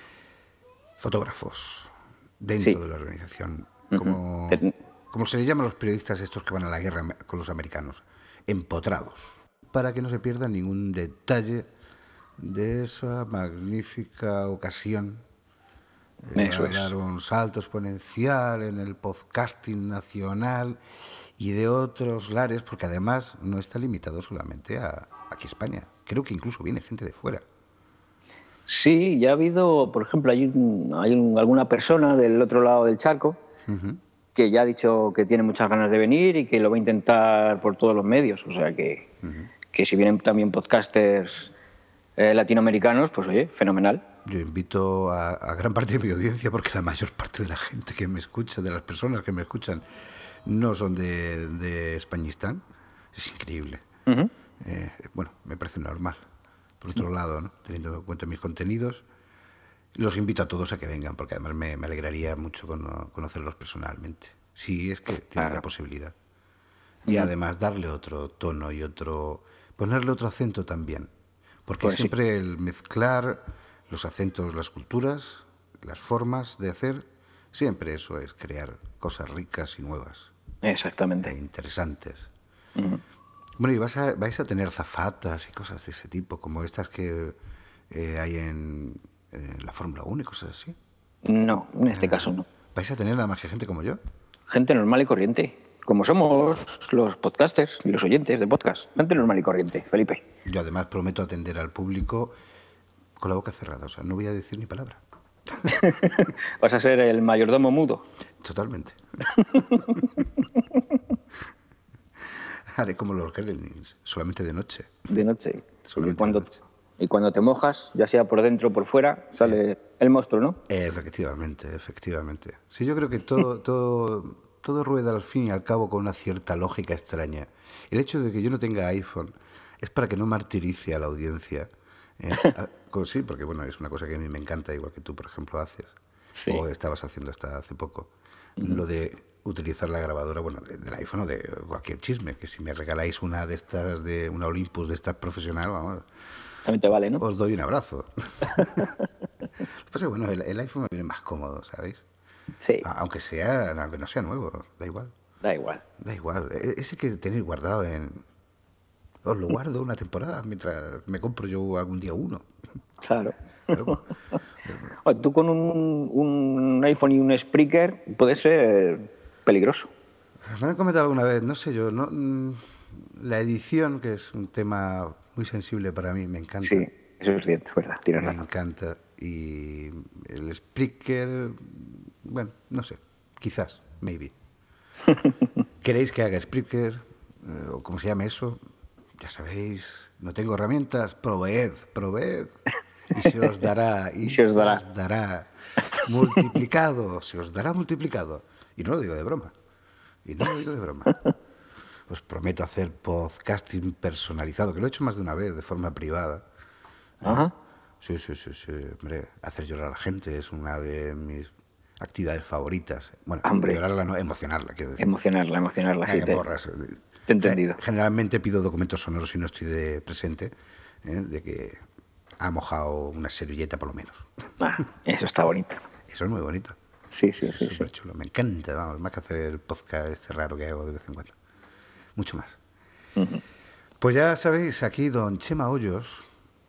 [SPEAKER 2] fotógrafos dentro de la organización. Como se les llama a los periodistas estos que van a la guerra con los americanos. Empotrados. Para que no se pierda ningún detalle de esa magnífica ocasión. Va a dar un salto exponencial en el podcasting nacional y de otros lares, porque además no está limitado solamente a aquí España. Creo que incluso viene gente de fuera.
[SPEAKER 6] Sí, ya ha habido, por ejemplo, hay alguna persona del otro lado del charco que ya ha dicho que tiene muchas ganas de venir y que lo va a intentar por todos los medios. O sea que si vienen también podcasters latinoamericanos, pues oye, fenomenal.
[SPEAKER 2] Yo invito a gran parte de mi audiencia, porque la mayor parte de la gente que me escucha, de las personas que me escuchan, no son de Españistán. Es increíble. Bueno, me parece normal. Por otro lado, ¿no? Teniendo en cuenta mis contenidos, los invito a todos a que vengan, porque además me alegraría mucho conocerlos personalmente. Si es que tienen la posibilidad. Y además darle otro tono y ponerle otro acento también. Porque pues siempre el mezclar los acentos, las culturas, las formas de hacer, siempre eso es crear cosas ricas y nuevas.
[SPEAKER 6] Exactamente.
[SPEAKER 2] E interesantes. Bueno, y vais a tener zafatas y cosas de ese tipo, como estas que hay en la Fórmula 1 y cosas así.
[SPEAKER 6] No, en este caso no.
[SPEAKER 2] ¿Vais a tener nada más que gente como yo?
[SPEAKER 6] Gente normal y corriente, como somos los podcasters y los oyentes de podcast. Gente normal y corriente, Felipe.
[SPEAKER 2] Yo además prometo atender al público con la boca cerrada, o sea, no voy a decir ni palabra.
[SPEAKER 6] Vas a ser el mayordomo mudo.
[SPEAKER 2] Totalmente. Haré como los Gremlins, solamente de noche.
[SPEAKER 6] De noche. Y cuando te mojas, ya sea por dentro o por fuera, sale el monstruo, ¿no?
[SPEAKER 2] Efectivamente. Sí, yo creo que todo rueda al fin y al cabo con una cierta lógica extraña. El hecho de que yo no tenga iPhone es para que no martirice a la audiencia. Sí, porque bueno, es una cosa que a mí me encanta, igual que tú, por ejemplo, haces. Sí. O estabas haciendo hasta hace poco. Lo de utilizar la grabadora, bueno, del iPhone o de cualquier chisme, que si me regaláis una de estas, de una Olympus de estas profesional, vamos,
[SPEAKER 6] También te vale, ¿no?
[SPEAKER 2] Os doy un abrazo. Lo que pasa es que, bueno, el iPhone me viene más cómodo, ¿sabéis?
[SPEAKER 6] Sí.
[SPEAKER 2] Aunque no sea nuevo, da igual.
[SPEAKER 6] Da igual.
[SPEAKER 2] Da igual. Ese que tenéis guardado os lo guardo una temporada mientras me compro yo algún día uno.
[SPEAKER 6] Claro. Tú con un iPhone y un Spreaker puede ser peligroso.
[SPEAKER 2] Me han comentado alguna vez, no sé yo, la edición, que es un tema muy sensible para mí, me encanta.
[SPEAKER 6] Sí, eso es cierto, es verdad, tienes razón.
[SPEAKER 2] Me encanta. Y el Spreaker, bueno, no sé, quizás, maybe. ¿Queréis que haga Spreaker? ¿O cómo se llama eso? Ya sabéis, no tengo herramientas, proveed. Y se os dará, se os dará multiplicado, se os dará multiplicado. Y no lo digo de broma. Os prometo hacer podcasting personalizado, que lo he hecho más de una vez, de forma privada.
[SPEAKER 6] Ajá.
[SPEAKER 2] Sí, hombre, hacer llorar a la gente es una de mis actividades favoritas. Bueno, llorarla no, emocionarla, quiero decir.
[SPEAKER 6] Emocionarla, sí.
[SPEAKER 2] Porras.
[SPEAKER 6] Te he entendido.
[SPEAKER 2] Generalmente pido documentos sonoros si no estoy presente, de que ha mojado una servilleta por lo menos.
[SPEAKER 6] Eso está bonito.
[SPEAKER 2] Eso es muy bonito.
[SPEAKER 6] Sí.
[SPEAKER 2] Súper chulo. Me encanta, vamos, más que hacer el podcast este raro que hago de vez en cuando. Mucho más.
[SPEAKER 6] Uh-huh.
[SPEAKER 2] Pues ya sabéis, aquí don Chema Hoyos,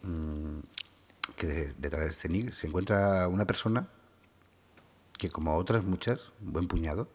[SPEAKER 2] que detrás de este nick se encuentra una persona que, como otras muchas, un buen puñado,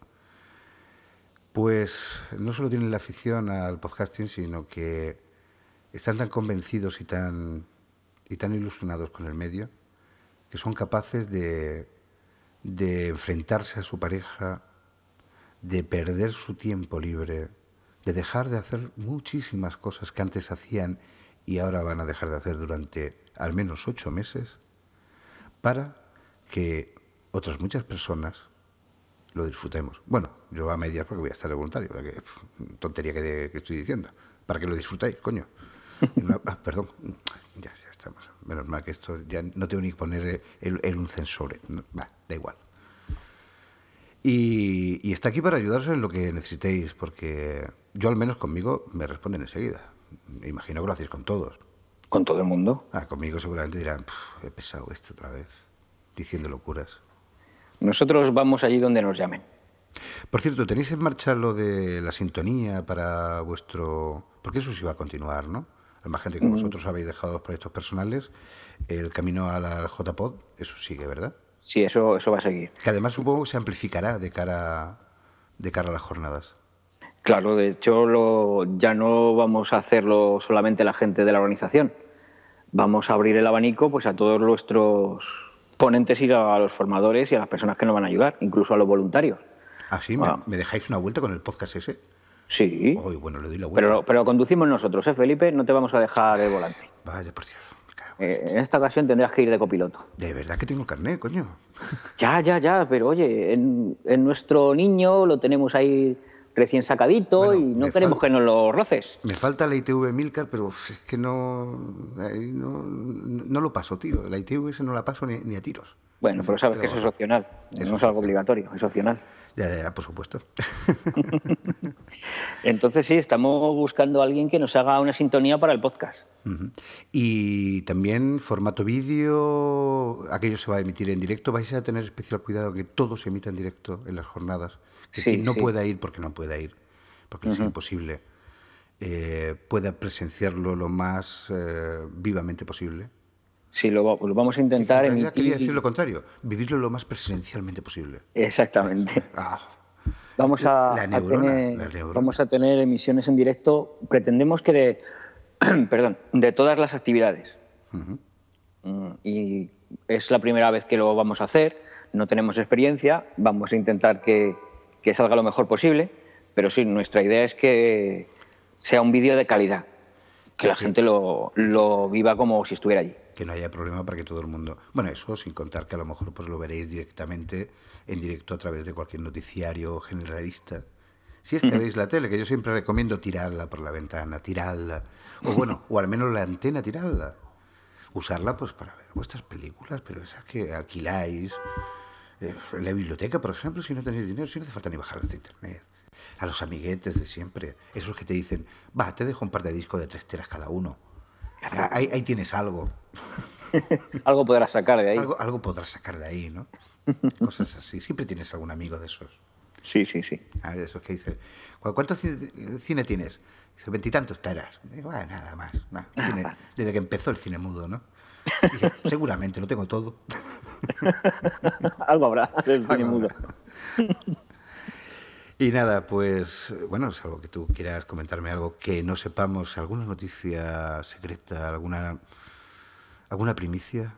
[SPEAKER 2] pues no solo tienen la afición al podcasting, sino que están tan convencidos y tan ilusionados con el medio que son capaces de enfrentarse a su pareja, de perder su tiempo libre, de dejar de hacer muchísimas cosas que antes hacían y ahora van a dejar de hacer durante al menos 8 meses, para que otras muchas personas lo disfrutemos. Bueno, yo a medias porque voy a estar de voluntario, porque tontería que estoy diciendo. Para que lo disfrutáis, coño. Perdón, ya estamos. Menos mal que esto ya no tengo ni que poner un censor. Da igual. Y está aquí para ayudaros en lo que necesitéis, porque yo al menos conmigo me responden enseguida. Imagino que lo hacéis con todos.
[SPEAKER 6] ¿Con todo el mundo?
[SPEAKER 2] Conmigo seguramente dirán, he pesado esto otra vez, diciendo locuras.
[SPEAKER 6] Nosotros vamos allí donde nos llamen.
[SPEAKER 2] Por cierto, ¿tenéis en marcha lo de la sintonía para vuestro...? Porque eso sí va a continuar, ¿no? Además, gente que vosotros habéis dejado los proyectos personales, el camino a la JPod, eso sigue, ¿verdad?
[SPEAKER 6] Sí, eso va a seguir.
[SPEAKER 2] Que además supongo que se amplificará de cara a las jornadas.
[SPEAKER 6] Claro, de hecho ya no vamos a hacerlo solamente la gente de la organización. Vamos a abrir el abanico pues a todos nuestros ponentes y a los formadores y a las personas que nos van a ayudar, incluso a los voluntarios.
[SPEAKER 2] ¿Ah, sí? ¿Me dejáis una vuelta con el podcast ese?
[SPEAKER 6] Sí.
[SPEAKER 2] Oh, bueno, le doy la vuelta.
[SPEAKER 6] Pero conducimos nosotros, Felipe, no te vamos a dejar el volante.
[SPEAKER 2] Vaya, por Dios.
[SPEAKER 6] En esta ocasión tendrás que ir de copiloto.
[SPEAKER 2] De verdad que tengo carnet, coño.
[SPEAKER 6] Ya, pero oye, en nuestro niño lo tenemos ahí recién sacadito, bueno, y no queremos que nos lo roces.
[SPEAKER 2] Me falta la ITV Milcar, pero es que no lo paso, tío. La ITV ese no la paso ni a tiros.
[SPEAKER 6] Bueno, pero sabes que eso es opcional, no es algo obligatorio, es opcional.
[SPEAKER 2] Ya, por supuesto.
[SPEAKER 6] Entonces sí, estamos buscando a alguien que nos haga una sintonía para el podcast.
[SPEAKER 2] Uh-huh. Y también formato vídeo, aquello se va a emitir en directo. Vais a tener especial cuidado que todo se emita en directo en las jornadas. Que quien no pueda ir, porque no pueda ir, porque es imposible, pueda presenciarlo lo más vivamente posible.
[SPEAKER 6] Sí, lo vamos a intentar.
[SPEAKER 2] En realidad quería decir lo contrario, vivirlo lo más presencialmente posible.
[SPEAKER 6] Exactamente. Vamos a tener emisiones en directo. Pretendemos que de todas las actividades. Uh-huh. Y es la primera vez que lo vamos a hacer. No tenemos experiencia. Vamos a intentar que salga lo mejor posible. Pero sí, nuestra idea es que sea un vídeo de calidad. Que la gente lo viva como si estuviera allí.
[SPEAKER 2] Que no haya problema para que todo el mundo... Bueno, eso sin contar que a lo mejor pues lo veréis directamente en directo a través de cualquier noticiario generalista. Si es que veis la tele, que yo siempre recomiendo tirarla por la ventana, tirarla. O bueno, o al menos la antena, tirarla. Usarla pues para ver vuestras películas, pero esas que alquiláis. En la biblioteca, por ejemplo, si no tenéis dinero, si no hace falta ni bajarlas de internet. A los amiguetes de siempre, esos que te dicen, te dejo un par de discos de 3 teras cada uno. Ahí tienes algo.
[SPEAKER 6] Algo podrás sacar de ahí.
[SPEAKER 2] Algo podrás sacar de ahí, ¿no? Cosas así. Siempre tienes algún amigo de esos.
[SPEAKER 6] Sí.
[SPEAKER 2] De esos que dice, ¿cuánto cine tienes? Dice, 20 y tantos teras. Digo, nada más. No tiene, desde que empezó el cine mudo, ¿no? Dice, seguramente, lo tengo todo.
[SPEAKER 6] Algo habrá del cine mudo.
[SPEAKER 2] Y nada, pues, bueno, salvo que tú quieras comentarme algo que no sepamos, alguna noticia secreta, alguna primicia.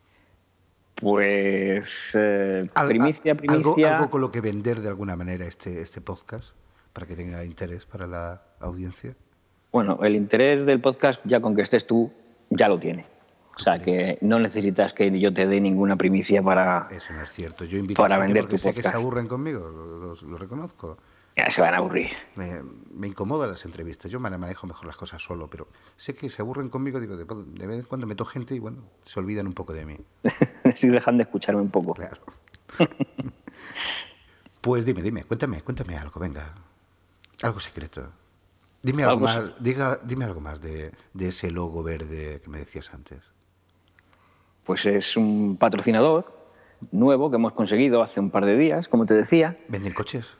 [SPEAKER 6] Pues primicia.
[SPEAKER 2] Algo con lo que vender de alguna manera este podcast, para que tenga interés para la audiencia.
[SPEAKER 6] Bueno, el interés del podcast, ya con que estés tú, ya lo tiene. O sea, que no necesitas que yo te dé ninguna primicia para...
[SPEAKER 2] Eso no es cierto. Yo invito
[SPEAKER 6] para
[SPEAKER 2] a la gente
[SPEAKER 6] vender
[SPEAKER 2] porque
[SPEAKER 6] tu
[SPEAKER 2] sé
[SPEAKER 6] podcast.
[SPEAKER 2] Que se aburren conmigo, lo reconozco.
[SPEAKER 6] Ya se van a aburrir.
[SPEAKER 2] Me incomodan las entrevistas. Yo manejo mejor las cosas solo, pero sé que se aburren conmigo. Digo, de vez en cuando meto gente y, bueno, se olvidan un poco de mí.
[SPEAKER 6] Sí, dejan de escucharme un poco.
[SPEAKER 2] Claro. Pues dime, cuéntame algo, venga. Algo secreto. Dime algo más, dime algo más de ese logo verde que me decías antes.
[SPEAKER 6] Pues es un patrocinador nuevo que hemos conseguido hace un par de días, como te decía.
[SPEAKER 2] ¿Venden coches?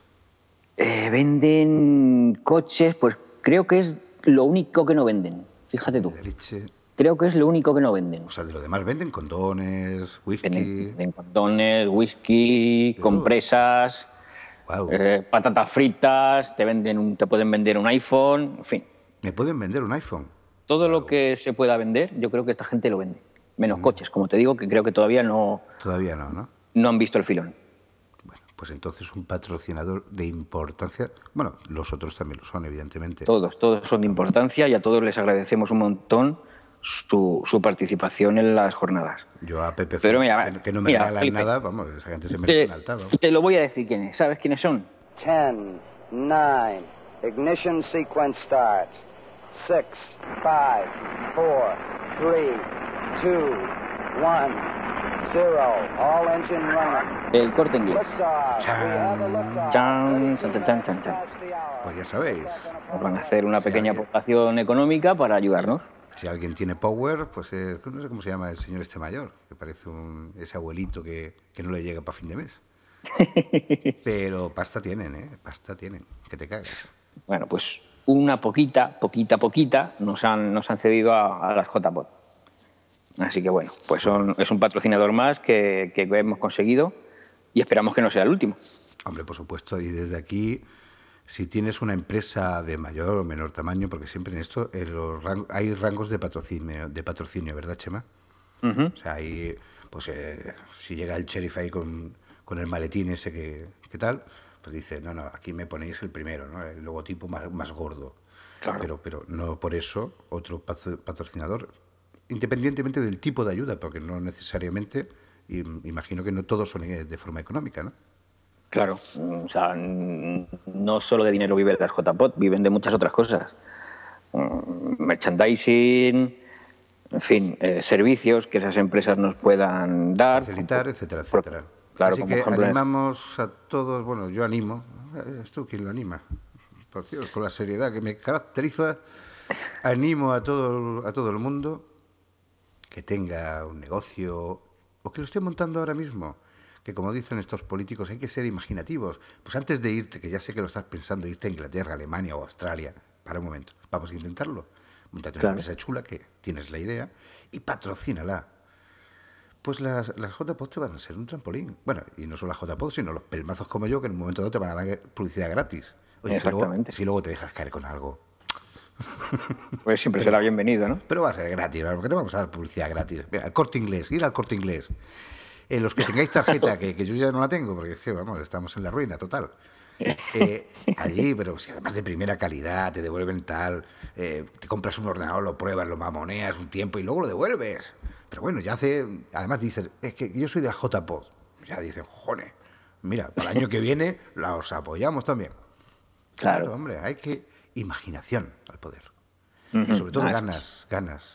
[SPEAKER 6] Venden coches, pues creo que es lo único que no venden. Fíjate tú.
[SPEAKER 2] Leche.
[SPEAKER 6] Creo que es lo único que no venden.
[SPEAKER 2] O sea, de lo demás venden condones, whisky...
[SPEAKER 6] Venden condones, whisky, compresas, patatas fritas, te pueden vender un iPhone, en fin.
[SPEAKER 2] ¿Me pueden vender un iPhone?
[SPEAKER 6] Todo lo que se pueda vender, yo creo que esta gente lo vende. Menos coches, como te digo, que creo que todavía no...
[SPEAKER 2] Todavía no.
[SPEAKER 6] No han visto el filón.
[SPEAKER 2] Bueno, pues entonces un patrocinador de importancia... Bueno, los otros también lo son, evidentemente.
[SPEAKER 6] Todos son de importancia y a todos les agradecemos un montón su participación en las jornadas.
[SPEAKER 2] Yo a Pepe
[SPEAKER 6] Pero mira,
[SPEAKER 2] que no me regalan Felipe, nada, vamos, esa gente se merece un altar. Vamos.
[SPEAKER 6] Te lo voy a decir quiénes. ¿Sabes quiénes son?
[SPEAKER 12] 10, 9, ignition sequence starts. 6, 5, 4, 3, 2, 1, 0. All engine running.
[SPEAKER 6] El Corte Inglés. Chan.
[SPEAKER 2] Pues ya sabéis.
[SPEAKER 6] Nos van a hacer una pequeña aportación económica para ayudarnos.
[SPEAKER 2] Si alguien tiene power, pues no sé cómo se llama el señor este mayor, que parece ese abuelito que no le llega para fin de mes. Pero pasta tienen, pasta tienen, que te cagas.
[SPEAKER 6] Bueno, pues una poquita nos han cedido a las JPod. Así que bueno, pues es un patrocinador más que hemos conseguido y esperamos que no sea el último.
[SPEAKER 2] Hombre, por supuesto, y desde aquí, si tienes una empresa de mayor o menor tamaño, porque siempre en esto hay rangos de patrocinio, ¿verdad, Chema?
[SPEAKER 6] Uh-huh.
[SPEAKER 2] O sea, ahí, pues si llega el sheriff ahí con el maletín ese que tal, pues dice, no, aquí me ponéis el primero, ¿no? El logotipo más gordo.
[SPEAKER 6] Claro.
[SPEAKER 2] Pero no por eso otro patrocinador, independientemente del tipo de ayuda, porque no necesariamente, imagino que no todos son de forma económica, ¿no?
[SPEAKER 6] Claro, o sea, no solo de dinero viven las JPod, viven de muchas otras cosas. Merchandising, en fin, servicios que esas empresas nos puedan dar.
[SPEAKER 2] Facilitar, etcétera, etcétera.
[SPEAKER 6] Claro,
[SPEAKER 2] así que animamos a todos, bueno, yo animo, es tú quien lo anima, por Dios, con la seriedad que me caracteriza, animo a todo el mundo que tenga un negocio o que lo esté montando ahora mismo, que como dicen estos políticos hay que ser imaginativos. Pues antes de irte, que ya sé que lo estás pensando, irte a Inglaterra, Alemania o Australia, para un momento, vamos a intentarlo. Móntate una empresa chula que tienes la idea y patrocínala. Pues las JPod te van a ser un trampolín. Bueno, y no solo las JPod, sino los pelmazos como yo, que en un momento dado te van a dar publicidad gratis. Oye, si luego te dejas caer con algo.
[SPEAKER 6] Pues siempre será bienvenido, ¿no?
[SPEAKER 2] Pero va a ser gratis, ¿no? Porque te vamos a dar publicidad gratis. Mira, el Corte Inglés, ir al Corte Inglés. Los que tengáis tarjeta, que yo ya no la tengo, porque es que, vamos, estamos en la ruina total. Allí, pero si además de primera calidad, te devuelven tal, te compras un ordenador, lo pruebas, lo mamoneas un tiempo y luego lo devuelves. Pero bueno, además dices, es que yo soy de la JPod. Ya dicen, joder, mira, para el año que viene los apoyamos también. Claro, hombre, hay que imaginación al poder. Uh-huh. Y sobre todo ganas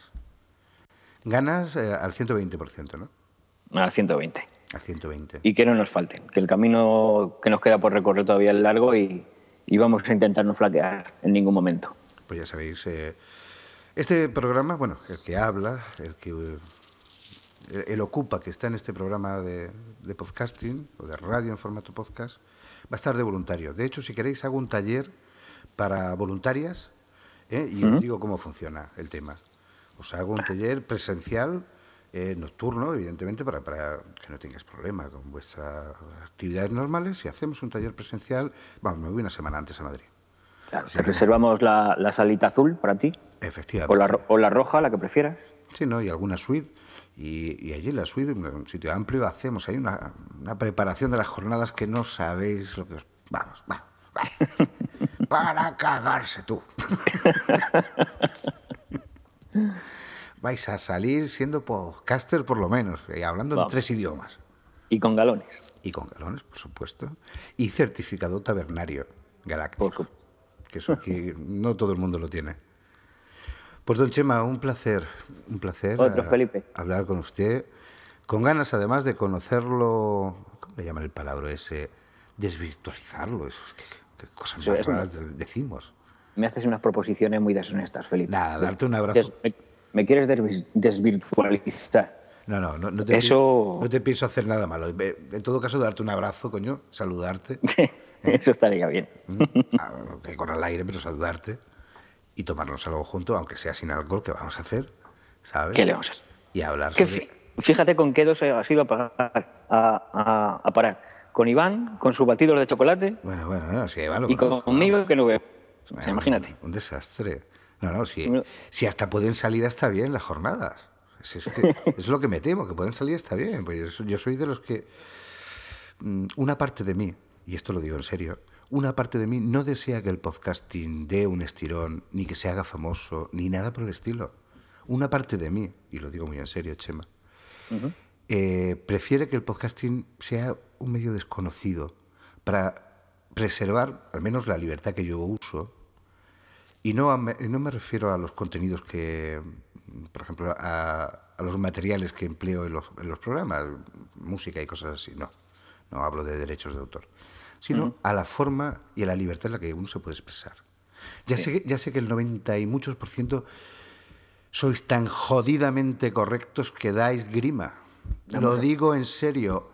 [SPEAKER 2] al 120%, ¿no?
[SPEAKER 6] Al 120.
[SPEAKER 2] Al 120.
[SPEAKER 6] Y que no nos falten, que el camino que nos queda por recorrer todavía es largo y vamos a intentar no flaquear en ningún momento.
[SPEAKER 2] Pues ya sabéis, Este programa, bueno, el que habla, el ocupa que está en este programa de podcasting o de radio en formato podcast, va a estar de voluntario. De hecho, si queréis, hago un taller para voluntarias y os digo cómo funciona el tema. Os hago un taller presencial, nocturno, evidentemente, para que no tengáis problema con vuestras actividades normales. Si hacemos un taller presencial, vamos, me voy una semana antes a Madrid.
[SPEAKER 6] Claro, te reservamos la salita azul para ti.
[SPEAKER 2] Efectivamente.
[SPEAKER 6] O la roja, la que prefieras.
[SPEAKER 2] Sí, ¿no? Y alguna suite. Y allí en la suite, en un sitio amplio, hacemos ahí una preparación de las jornadas que no sabéis lo que os... Vamos. Para cagarse tú. Vais a salir siendo podcaster por lo menos, y hablando en 3 idiomas.
[SPEAKER 6] Y con galones.
[SPEAKER 2] Y con galones, por supuesto. Y certificado tabernario galáctico. Que eso aquí no todo el mundo lo tiene. Pues don Chema, un placer
[SPEAKER 6] Otro, Felipe.
[SPEAKER 2] Hablar con usted, con ganas además de conocerlo, ¿cómo le llaman el palabra ese? Desvirtualizarlo, eso es qué cosas más raras decimos.
[SPEAKER 6] Me haces unas proposiciones muy deshonestas, Felipe.
[SPEAKER 2] Nada, darte un abrazo.
[SPEAKER 6] ¿Me quieres desvirtualizar?
[SPEAKER 2] No te pienso hacer nada malo. En todo caso, darte un abrazo, coño, saludarte.
[SPEAKER 6] Eso estaría bien.
[SPEAKER 2] Que corra el aire, pero saludarte. Y tomarnos algo juntos, aunque sea sin alcohol, que vamos a hacer, ¿sabes?
[SPEAKER 6] ¿Qué le vamos a hacer?
[SPEAKER 2] Y hablar sobre...
[SPEAKER 6] Fíjate con qué dos has ido a parar. Con Iván, con sus batidos de chocolate.
[SPEAKER 2] Bueno, si Iván lo
[SPEAKER 6] y conmigo, que no veo. O sea, imagínate.
[SPEAKER 2] Un desastre. Si hasta pueden salir hasta bien las jornadas. Es lo que me temo, que pueden salir hasta bien. Pues yo soy de los que... Una parte de mí, y esto lo digo en serio, una parte de mí no desea que el podcasting dé un estirón, ni que se haga famoso, ni nada por el estilo. Una parte de mí, y lo digo muy en serio, Chema, prefiere que el podcasting sea un medio desconocido para preservar al menos la libertad que yo uso. Y no me refiero a los contenidos que, por ejemplo, a los materiales que empleo en los programas, música y cosas así, no hablo de derechos de autor, sino a la forma y a la libertad en la que uno se puede expresar. Ya sé que el 90 y muchos % sois tan jodidamente correctos que dais grima. Lo digo en serio,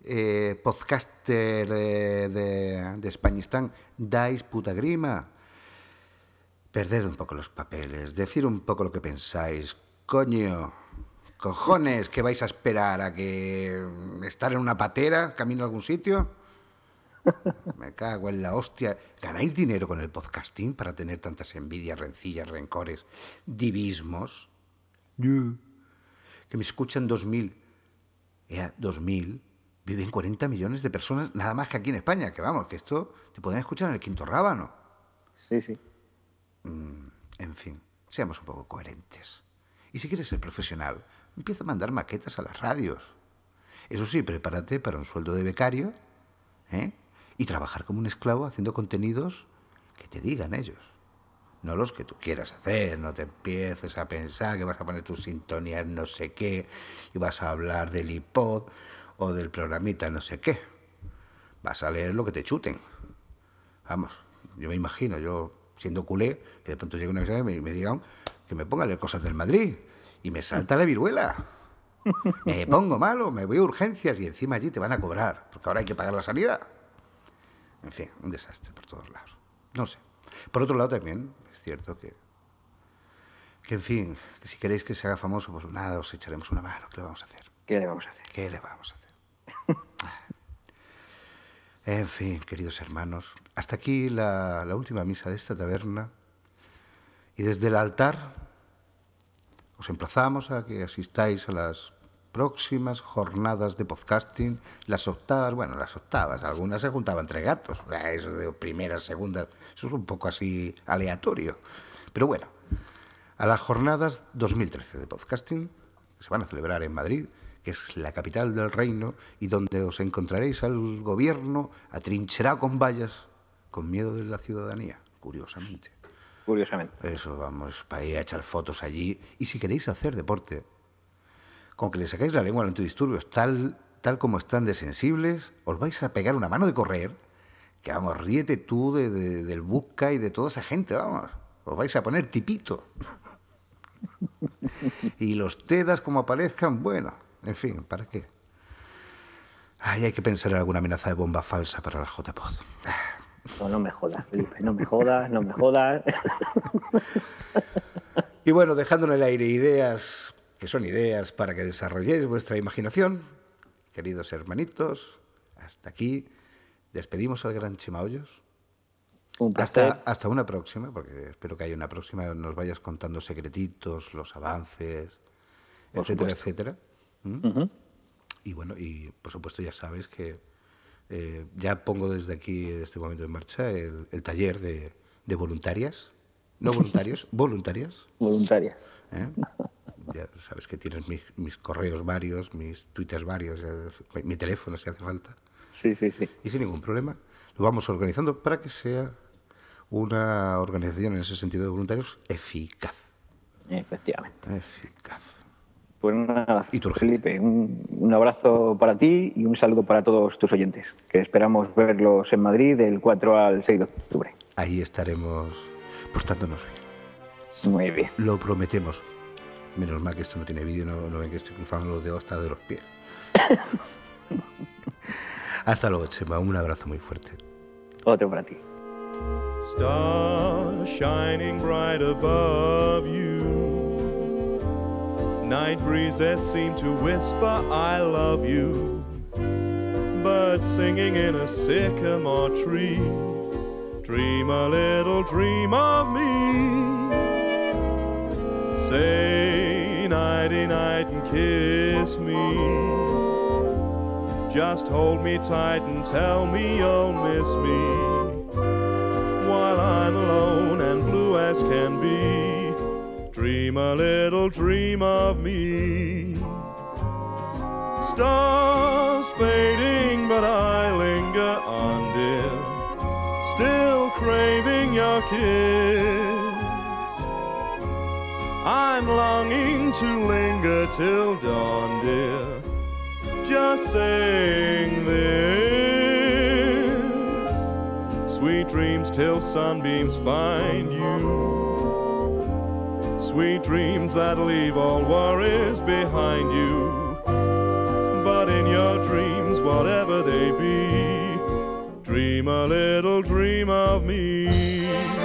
[SPEAKER 2] podcaster de Españistán, dais puta grima. Perder un poco los papeles, decir un poco lo que pensáis. Cojones, ¿qué vais a esperar? ¿A que estar en una patera, camino a algún sitio? Me cago en la hostia. ¿Ganáis dinero con el podcasting para tener tantas envidias, rencillas, rencores, divismos? Que me escuchan 2.000. 2.000. Viven 40 millones de personas, nada más que aquí en España. Que vamos, que esto te pueden escuchar en el Quinto Rábano.
[SPEAKER 6] Sí.
[SPEAKER 2] En fin, seamos un poco coherentes. Y si quieres ser profesional, empieza a mandar maquetas a las radios. Eso sí, prepárate para un sueldo de becario, y trabajar como un esclavo haciendo contenidos que te digan ellos. No los que tú quieras hacer, no te empieces a pensar que vas a poner tus sintonías no sé qué y vas a hablar del iPod o del programita no sé qué. Vas a leer lo que te chuten. Vamos, yo me imagino, yo siendo culé, que de pronto llegue una vez y me digan que me ponga a leer cosas del Madrid y me salta la viruela. Me pongo malo, me voy a urgencias y encima allí te van a cobrar, porque ahora hay que pagar la sanidad. En fin, un desastre por todos lados. No sé. Por otro lado también es cierto que en fin, que si queréis que se haga famoso, pues nada, os echaremos una mano. ¿Qué le vamos a hacer?
[SPEAKER 6] ¿Qué le vamos a hacer?
[SPEAKER 2] En fin, queridos hermanos, hasta aquí la última misa de esta taberna. Y desde el altar os emplazamos a que asistáis a las próximas jornadas de podcasting, las octavas, algunas se juntaban entre gatos, eso de primeras, segundas, eso es un poco así aleatorio. Pero bueno, a las jornadas 2013 de podcasting, que se van a celebrar en Madrid, que es la capital del reino, y donde os encontraréis al gobierno atrincherado con vallas, con miedo de la ciudadanía, curiosamente. Eso, vamos para ir a echar fotos allí. Y si queréis hacer deporte, con que le sacáis la lengua a los antidisturbios, tal como están de sensibles, os vais a pegar una mano de correr, que vamos, ríete tú del Busca y de toda esa gente, vamos. Os vais a poner tipito. Y los TEDAs como aparezcan, bueno, en fin, ¿para qué? Ay, hay que pensar en alguna amenaza de bomba falsa para la JPod.
[SPEAKER 6] No me jodas, Felipe, no me jodas.
[SPEAKER 2] Y bueno, dejando en el aire ideas, que son ideas para que desarrolléis vuestra imaginación, queridos hermanitos, hasta aquí despedimos al gran Chema Hoyos.
[SPEAKER 6] Un placer.
[SPEAKER 2] Hasta una próxima, porque espero que haya una próxima, nos vayas contando secretitos, los avances, etcétera, etcétera. Y bueno, y por supuesto ya sabes que ya pongo desde aquí, desde este momento en marcha, el taller de voluntarias. No voluntarios, voluntarias.
[SPEAKER 6] Voluntarias.
[SPEAKER 2] Ya sabes que tienes mis correos varios, mis twitters varios, mi teléfono si hace falta.
[SPEAKER 6] Sí.
[SPEAKER 2] Y sin ningún problema lo vamos organizando para que sea una organización en ese sentido de voluntarios eficaz.
[SPEAKER 6] Efectivamente.
[SPEAKER 2] Eficaz.
[SPEAKER 6] Pues nada, Felipe, un abrazo para ti y un saludo para todos tus oyentes, que esperamos verlos en Madrid del 4 al 6 de octubre.
[SPEAKER 2] Ahí estaremos portándonos bien.
[SPEAKER 6] Muy bien.
[SPEAKER 2] Lo prometemos. Menos mal que esto no tiene vídeo, no ven que estoy cruzando los dedos hasta de los pies. Hasta luego, Chema. Un abrazo muy fuerte.
[SPEAKER 6] Otro para ti.
[SPEAKER 13] Stars shining bright above you. Night breezes seem to whisper, I love you. Birds singing in a sycamore tree. Dream a little dream of me. Say nighty-night and kiss me. Just hold me tight and tell me you'll miss me. While I'm alone and blue as can be. Dream a little dream of me. Stars fading, but I linger on, dear. Still craving your kiss. I'm longing to linger till dawn, dear. Just saying this. Sweet dreams till sunbeams find you. Sweet dreams that leave all worries behind you. But in your dreams, whatever they be, dream a little dream of me.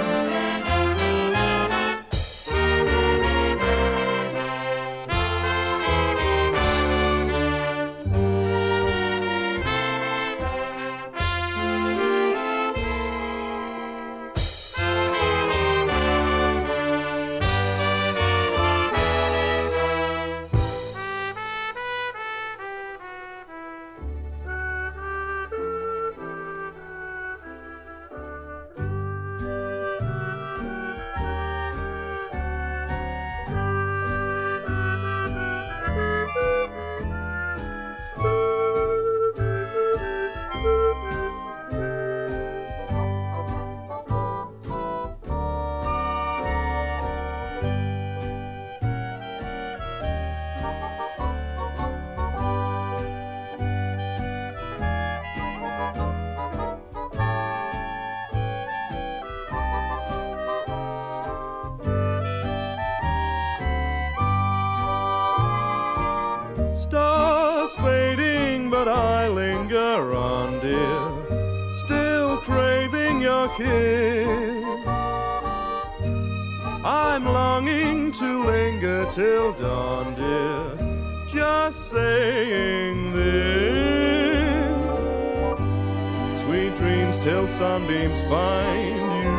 [SPEAKER 13] Stars fading, but I linger on, dear. Still craving your kiss. I'm longing to linger till dawn, dear. Just saying this. Sweet dreams till sunbeams find you.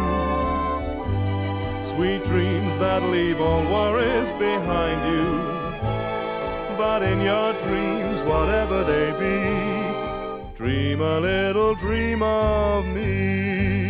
[SPEAKER 13] Sweet dreams that leave all worries behind you. But in your dreams, whatever they be, dream a little dream of me.